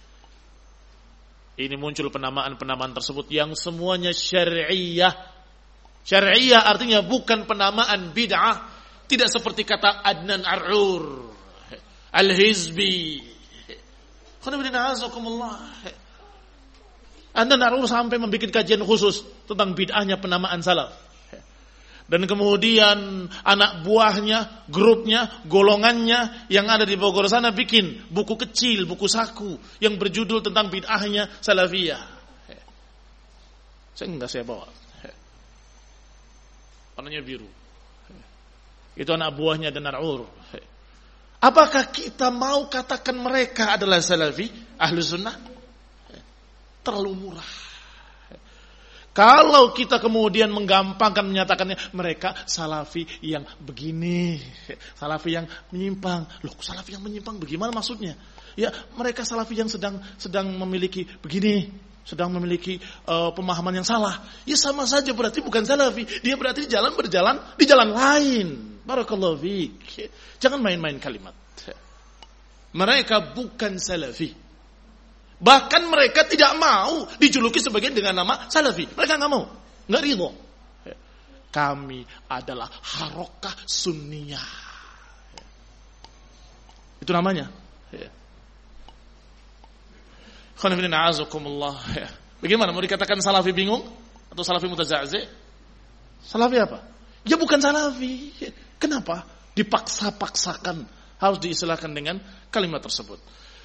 Ini muncul penamaan-penamaan tersebut yang semuanya syariah. Syariah artinya bukan penamaan bid'ah. Tidak seperti kata Adnan Ar'ur, Al-Hizbi. Adnan Ar'ur sampai membuat kajian khusus tentang bid'ahnya penamaan salaf. Dan kemudian anak buahnya, grupnya, golongannya yang ada di Bogor sana bikin buku kecil, buku saku yang berjudul tentang bid'ahnya salafiyah. Saya bawa. Warnanya biru. Itu anak buahnya dan Ar'ur. Apakah kita mau katakan mereka adalah salafi, ahlu sunnah? Terlalu murah. Kalau kita kemudian menggampangkan menyatakannya, mereka salafi yang begini, salafi yang menyimpang. Loh, salafi yang menyimpang bagaimana maksudnya? Ya, mereka salafi yang sedang memiliki begini, sedang memiliki pemahaman yang salah. Ya sama saja berarti bukan salafi. Dia berarti berjalan di jalan lain. Barakallahu fiik. Jangan main-main kalimat. Mereka bukan salafi. Bahkan mereka tidak mau dijuluki sebagian dengan nama salafi. Mereka enggak mau. Enggak ridho. Kami adalah harokah sunniyah. Itu namanya. Bagaimana mau dikatakan salafi bingung atau salafi mutaza'zi? Salafi apa? Ya bukan salafi. Kenapa dipaksa-paksakan harus diistilahkan dengan kalimat tersebut?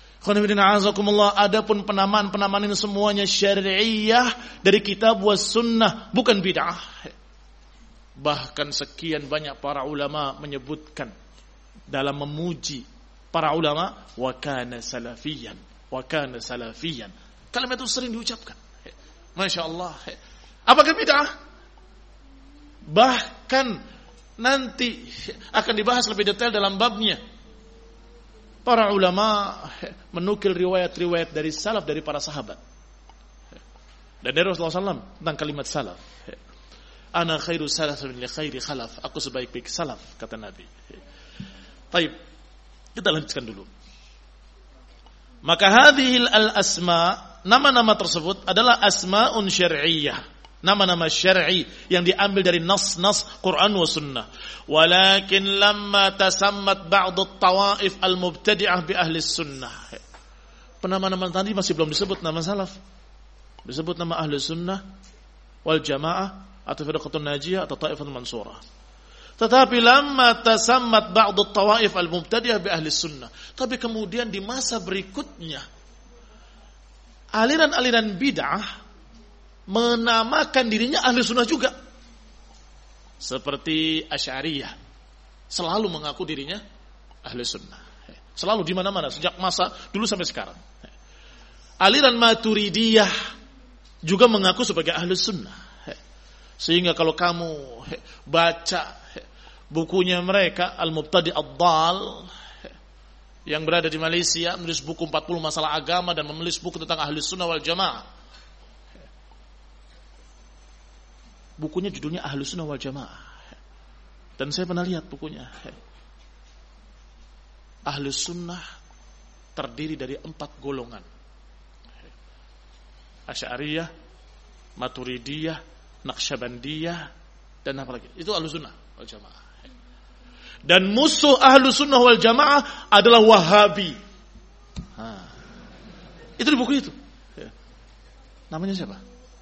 Adapun penamaan-penamaan ini semuanya syariah dari kitab was sunnah, bukan bid'ah. Bahkan sekian banyak para ulama menyebutkan dalam memuji para ulama, wa kana salafiyan. Kalimat itu sering diucapkan. Masya Allah. Apakah bid'ah? Bahkan nanti akan dibahas lebih detail dalam babnya. Para ulama menukil riwayat-riwayat dari salaf, dari para sahabat. Dan dari Rasulullah SAW tentang kalimat salaf. Ana khairu salafin li khairi khalaf. Aku sebaik-baik salaf, kata Nabi. Baik, kita lanjutkan dulu. Maka hadhil al-asma, nama-nama tersebut adalah asma'un syar'iyyah, nama-nama syar'i yang diambil dari nas-nas Quran wa sunnah. Walakin lamma tasammat ba'd at-tawaif al-mubtadi'ah bi ahli sunnah. Nama-nama tadi masih belum disebut nama salaf. Disebut nama ahli sunnah wal jamaah atau firqatun najiyah atau ta'ifatul mansurah. Tetapi lamma tasammat ba'd at-tawaif al-mubtadi'ah bi ahli sunnah. Tapi kemudian di masa berikutnya aliran-aliran bid'ah menamakan dirinya ahli sunnah juga. seperti Asy'ariyah, selalu mengaku dirinya ahli sunnah. Selalu di mana-mana sejak masa dulu sampai sekarang. Aliran Maturidiyah juga mengaku sebagai ahli sunnah. Sehingga kalau kamu baca bukunya mereka, Al-Mubtadi' Ad-Dal, yang berada di Malaysia, menulis buku 40 masalah agama dan menulis buku tentang ahli sunnah wal jamaah. Bukunya judulnya Ahli Sunnah wal Jamaah. Dan saya pernah lihat bukunya. Ahli Sunnah terdiri dari 4 golongan. Asy'ariyah, Maturidiyah, Naqsyabandiyah, dan apa lagi? Itu Ahli Sunnah wal Jamaah. Dan musuh Ahli Sunnah wal Jamaah adalah Wahabi. Itu di buku itu. Namanya siapa?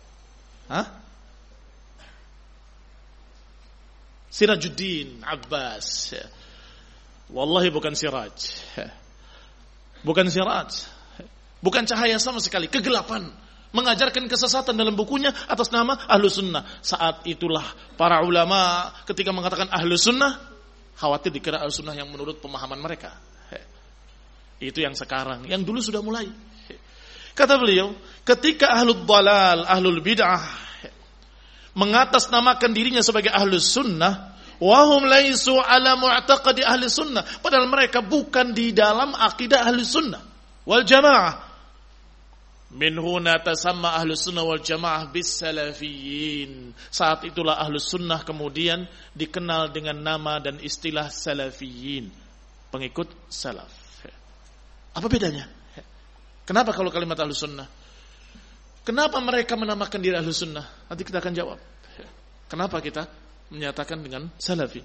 Sirajuddin Abbas. Wallahi bukan siraj. Bukan siraj. Bukan cahaya sama sekali, kegelapan. Mengajarkan kesesatan dalam bukunya atas nama Ahlu Sunnah. Saat itulah para ulama ketika mengatakan Ahlu Sunnah, khawatir dikira Ahlu Sunnah yang menurut pemahaman mereka. Itu yang sekarang, yang dulu sudah mulai. Kata beliau, ketika Ahlul Dhalal, Ahlul Bid'ah mengatasnamakan dirinya sebagai Ahlu Sunnah, wahum laisu ala mu'taqadi Ahli Sunnah, padahal mereka bukan di dalam akidah Ahli Sunnah wal Jamaah. Min huna tasamma Ahli Sunnah wal Jamaah bis Salafiyyin. Saat itulah Ahli Sunnah kemudian dikenal dengan nama dan istilah Salafiyyin, pengikut salaf. Apa bedanya? Kenapa kalau kalimat Ahli Sunnah? Kenapa mereka menamakan diri Ahli Sunnah? Nanti kita akan jawab. Kenapa kita menyatakan dengan Salafi?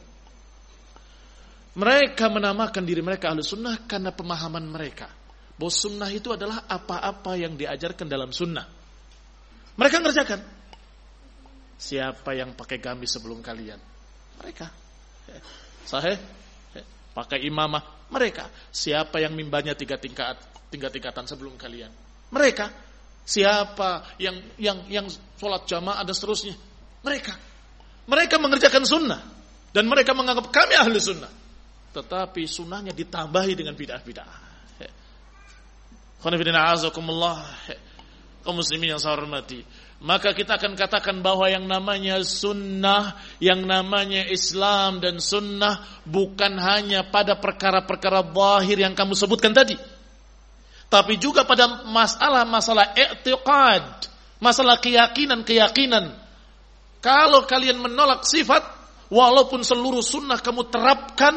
Mereka menamakan diri mereka Ahli Sunnah karena pemahaman mereka bahwa sunnah itu adalah apa-apa yang diajarkan dalam sunnah. Mereka ngerjakan. Siapa yang pakai gamis sebelum kalian? Mereka. Sahih? Pakai imamah? Mereka. Siapa yang mimbarnya 3 tingkatan sebelum kalian? Mereka. Siapa yang sholat jamaah dan seterusnya? Mereka mengerjakan sunnah dan mereka menganggap kami ahli sunnah. Tetapi sunnahnya ditambahi dengan bid'ah-bid'ah. Kaum muslimin yang saya hormati, maka kita akan katakan bahwa yang namanya sunnah, yang namanya Islam dan sunnah bukan hanya pada perkara-perkara zahir yang kamu sebutkan tadi, tapi juga pada masalah-masalah i'tiqad, masalah keyakinan. Kalau kalian menolak sifat, walaupun seluruh sunnah kamu terapkan,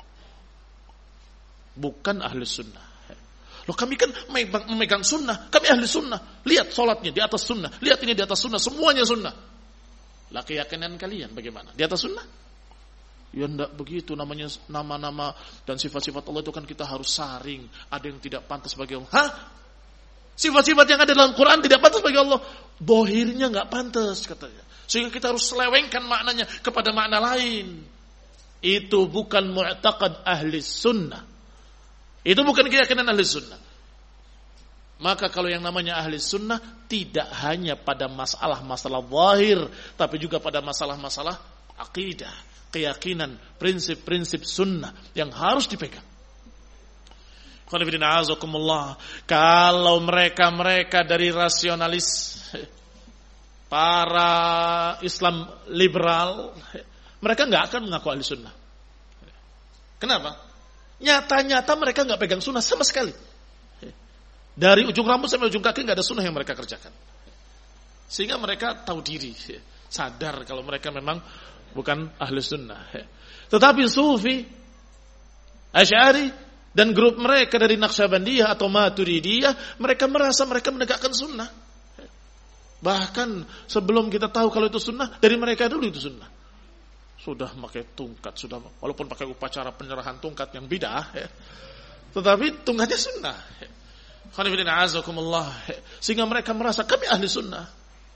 bukan ahli sunnah. Loh, kami kan memegang sunnah, kami ahli sunnah. Lihat sholatnya di atas sunnah, lihat ini di atas sunnah, semuanya sunnah. Lah keyakinan kalian bagaimana? Di atas sunnah? Ya enggak begitu, namanya nama-nama dan sifat-sifat Allah itu kan kita harus saring. Ada yang tidak pantas bagi Allah. Sifat-sifat yang ada dalam Quran tidak pantas bagi Allah. Bohirnya enggak pantas katanya. Sehingga kita harus selewengkan maknanya kepada makna lain. Itu bukan mu'taqad ahli sunnah. Itu bukan keyakinan ahli sunnah. Maka kalau yang namanya ahli sunnah tidak hanya pada masalah-masalah zahir, tapi juga pada masalah-masalah akidah, keyakinan, prinsip-prinsip sunnah yang harus dipegang. Kalau mereka dari rasionalis, para Islam liberal, mereka nggak akan mengaku ahli sunnah. Kenapa? Nyata-nyata mereka nggak pegang sunnah sama sekali. Dari ujung rambut sampai ujung kaki nggak ada sunnah yang mereka kerjakan. Sehingga mereka tahu diri, sadar kalau mereka memang bukan ahli sunnah. Tetapi Sufi, Asy'ari dan grup mereka dari Naqsyabandiyah atau Maturidiyah, mereka merasa mereka menegakkan sunnah. Bahkan sebelum kita tahu kalau itu sunnah, dari mereka dulu itu sunnah. Sudah pakai tungkat, sudah walaupun pakai upacara penyerahan tungkat yang bid'ah, tetapi tungkatnya sunnah. Sehingga mereka merasa kami ahli sunnah.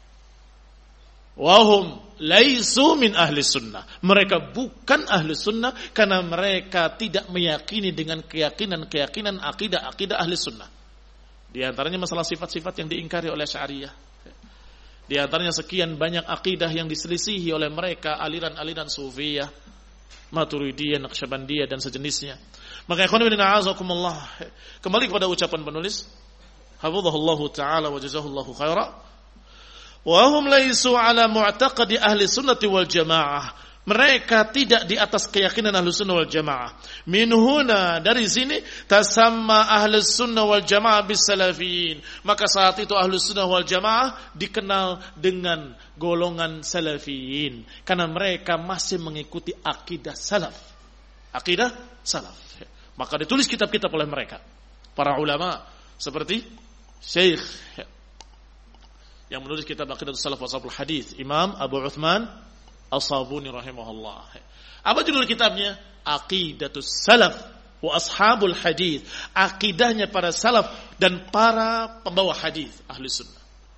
Wahum laisu min ahli sunnah. Mereka bukan ahli sunnah karena mereka tidak meyakini dengan keyakinan akidah ahli sunnah. Di antaranya masalah sifat-sifat yang diingkari oleh Asy'ariyah. Di antaranya sekian banyak akidah yang diselisihi oleh mereka, aliran-aliran Sufiyah, Maturidiyah, Naqsyabandiyah dan sejenisnya. Maka ikhwan fillah a'azakumullah, kembali kepada ucapan penulis, hafizahullahu taala wa jazahullahu khaira, wa hum laisu ala mu'taqadi ahli sunnati wal jamaah. Mereka tidak di atas keyakinan ahli sunnah wal jamaah. Min huna, dari sini, tasamma ahli sunnah wal jamaah bis salafiyin. Maka saat itu ahli sunnah wal jamaah dikenal dengan golongan salafiyin. Karena mereka masih mengikuti akidah salaf. Akidah salaf. Maka ditulis kitab-kitab oleh mereka. Para ulama seperti Syekh yang menulis kitab Aqidah Salaf wa Ashabul Hadis, Imam Abu Uthman As-Sabuni rahimahullah. Apa judul kitabnya? Aqidatus Salaf wa Ashabul Hadis. Akidahnya para salaf dan para pembawa hadis ahli sunnah.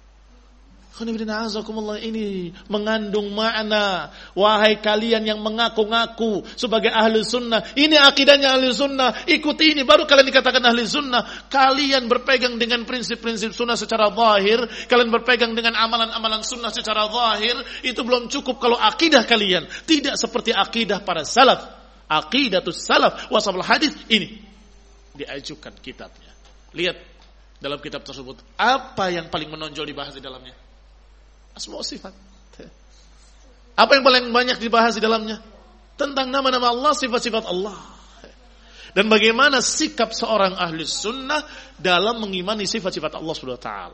Ini mengandung makna, wahai kalian yang mengaku-ngaku sebagai ahli sunnah, ini akidahnya ahli sunnah, ikuti ini baru kalian dikatakan ahli sunnah. Kalian berpegang dengan prinsip-prinsip sunnah secara zahir, kalian berpegang dengan amalan-amalan sunnah secara zahir, itu belum cukup kalau akidah kalian tidak seperti akidah para salaf. Aqidatus salaf wa ashabul hadis, ini diajukan kitabnya. Lihat dalam kitab tersebut apa yang paling menonjol dibahas di dalamnya. Asma sifat. Apa yang paling banyak dibahas di dalamnya? Tentang nama-nama Allah, sifat-sifat Allah. Dan bagaimana sikap seorang ahli sunnah dalam mengimani sifat-sifat Allah Subhanahu wa taala.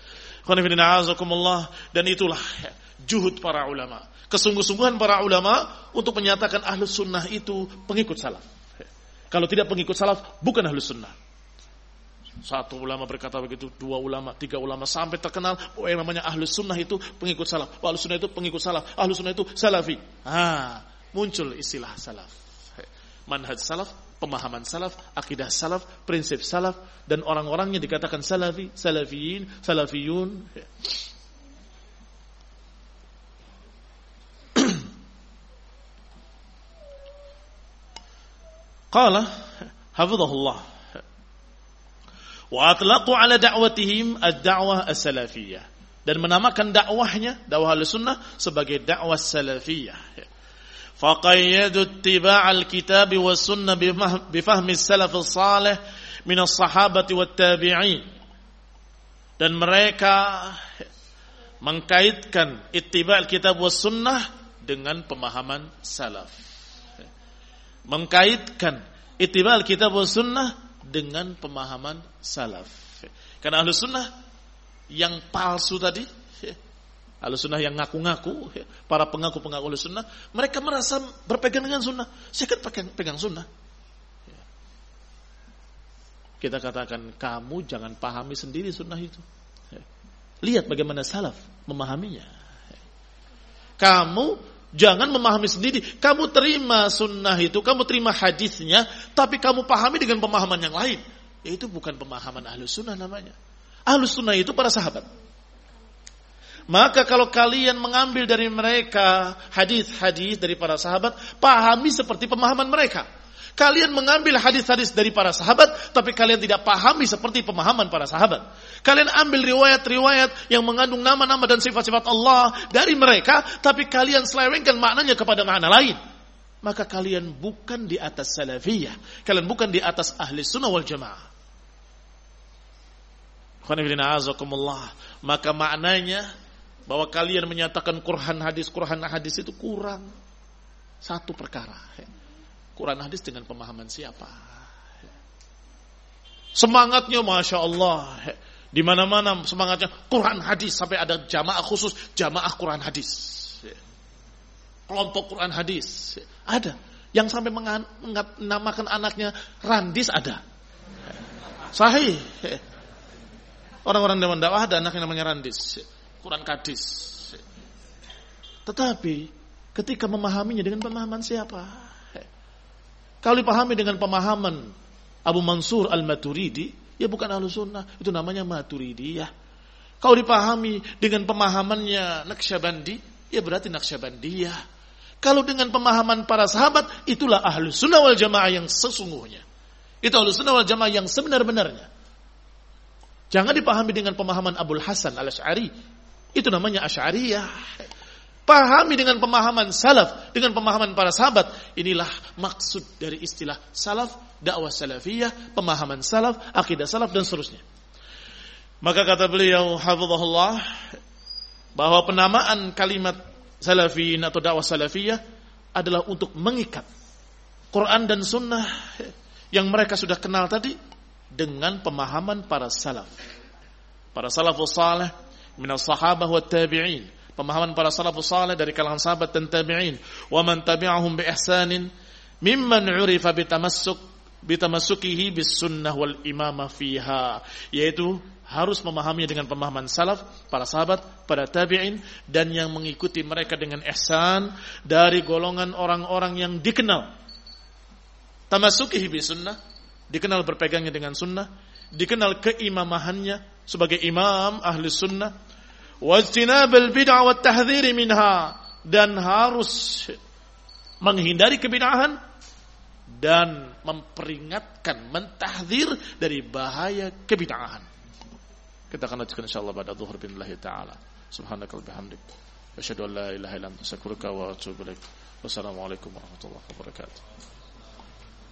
Dan itulah juhud para ulama, kesungguh-sungguhan para ulama untuk menyatakan ahli sunnah itu pengikut salaf. Kalau tidak pengikut salaf, bukan ahli sunnah. Satu ulama berkata begitu, dua ulama, tiga ulama, sampai terkenal yang namanya ahlu sunnah itu pengikut salaf, ahlu sunnah itu pengikut salaf, ahlu sunnah itu salafi. Muncul istilah salaf, manhaj salaf, pemahaman salaf, akidah salaf, prinsip salaf, dan orang-orangnya dikatakan salafi, salafiyin, salafiyun. Qala hafizahullah, wa atlaqu ala da'watihim ad-da'wah as-salafiyah, dan menamakan dakwahnya, dakwah al-sunnah, sebagai dakwah salafiyah. Faqayyadu ittiba'al kitabi was sunnah bifahmi salaf as-salih min as-sahabati wat tabi'in. Dan mereka mengkaitkan ittiba'al kitab was sunnah dengan pemahaman salaf. Mengkaitkan ittiba'al kitab was sunnah dengan pemahaman salaf. Karena ahlu sunnah yang palsu tadi, ahlu sunnah yang ngaku-ngaku, para pengaku-pengaku ahlu sunnah, mereka merasa berpegang dengan sunnah. Saya kan pegang sunnah. Kita katakan, kamu jangan pahami sendiri sunnah itu. Lihat bagaimana salaf memahaminya. Kamu jangan memahami sendiri. Kamu terima sunnah itu, kamu terima hadisnya, tapi kamu pahami dengan pemahaman yang lain. Itu bukan pemahaman ahlu sunnah namanya. Ahlu sunnah itu para sahabat. Maka kalau kalian mengambil dari mereka hadis-hadis dari para sahabat, pahami seperti pemahaman mereka. Kalian mengambil hadis-hadis dari para sahabat, tapi kalian tidak pahami seperti pemahaman para sahabat. Kalian ambil riwayat-riwayat yang mengandung nama-nama dan sifat-sifat Allah dari mereka, tapi kalian selewengkan maknanya kepada makna lain. Maka kalian bukan di atas salafiyah. Kalian bukan di atas ahli sunnah wal jamaah. Maka maknanya bahwa kalian menyatakan Quran hadis itu kurang. Satu perkara. Quran hadis dengan pemahaman siapa? Semangatnya Masya Allah, di mana-mana semangatnya Quran hadis, sampai ada jamaah khusus, jamaah Quran hadis, kelompok Quran hadis. Ada yang sampai menamakan anaknya Randis, ada. Sahih. Orang-orang dewan dakwah ada anak yang namanya Randis, Quran kadis. Tetapi ketika memahaminya dengan pemahaman siapa? Kalau dipahami dengan pemahaman Abu Mansur al-Maturidi, ya bukan ahlu sunnah, itu namanya Maturidiyah. Kalau dipahami dengan pemahamannya Naqsyabandi, ya berarti Naqsyabandiyah. Kalau dengan pemahaman para sahabat, itulah ahlu sunnah wal jamaah yang sesungguhnya. Itu ahlu sunnah wal jamaah yang sebenar-benarnya. Jangan dipahami dengan pemahaman Abul Hasan al-Asy'ari, Itu namanya Asy'ariyah. Pahami dengan pemahaman salaf, dengan pemahaman para sahabat. Inilah maksud dari istilah salaf, dakwah salafiyah, pemahaman salaf, akidah salaf dan seterusnya. Maka kata beliau hafizahullah, bahwa penamaan kalimat salafiyin atau dakwah salafiyah adalah untuk mengikat Quran dan sunnah yang mereka sudah kenal tadi dengan pemahaman para salaf. Para salafus salih minas sahabah wa tabi'in, pemahaman para salafus salih dari kalangan sahabat dan tabi'in, wa man tabi'ahum bi ihsanin mimman 'urifa bitamassukihi bis sunnah wal imamah fiha, yaitu harus memahaminya dengan pemahaman salaf, para sahabat, para tabi'in, dan yang mengikuti mereka dengan ihsan dari golongan orang-orang yang dikenal tamassukihi bis sunnah, dikenal berpegangnya dengan sunnah, dikenal keimamahannya sebagai imam ahli sunnah, wajtinabal bid'ah wat tahdhir minha, dan harus menghindari kebid'ahan dan memperingatkan, mentahdzir dari bahaya kebid'ahan. Kita akan lanjutkan insyaallah pada zuhur billahi taala. Subhanakallahumma bihamdik, asyhadu an la ilaha illa anta astaghfiruka wa atubu ilaik. Wassalamualaikum warahmatullahi wabarakatuh.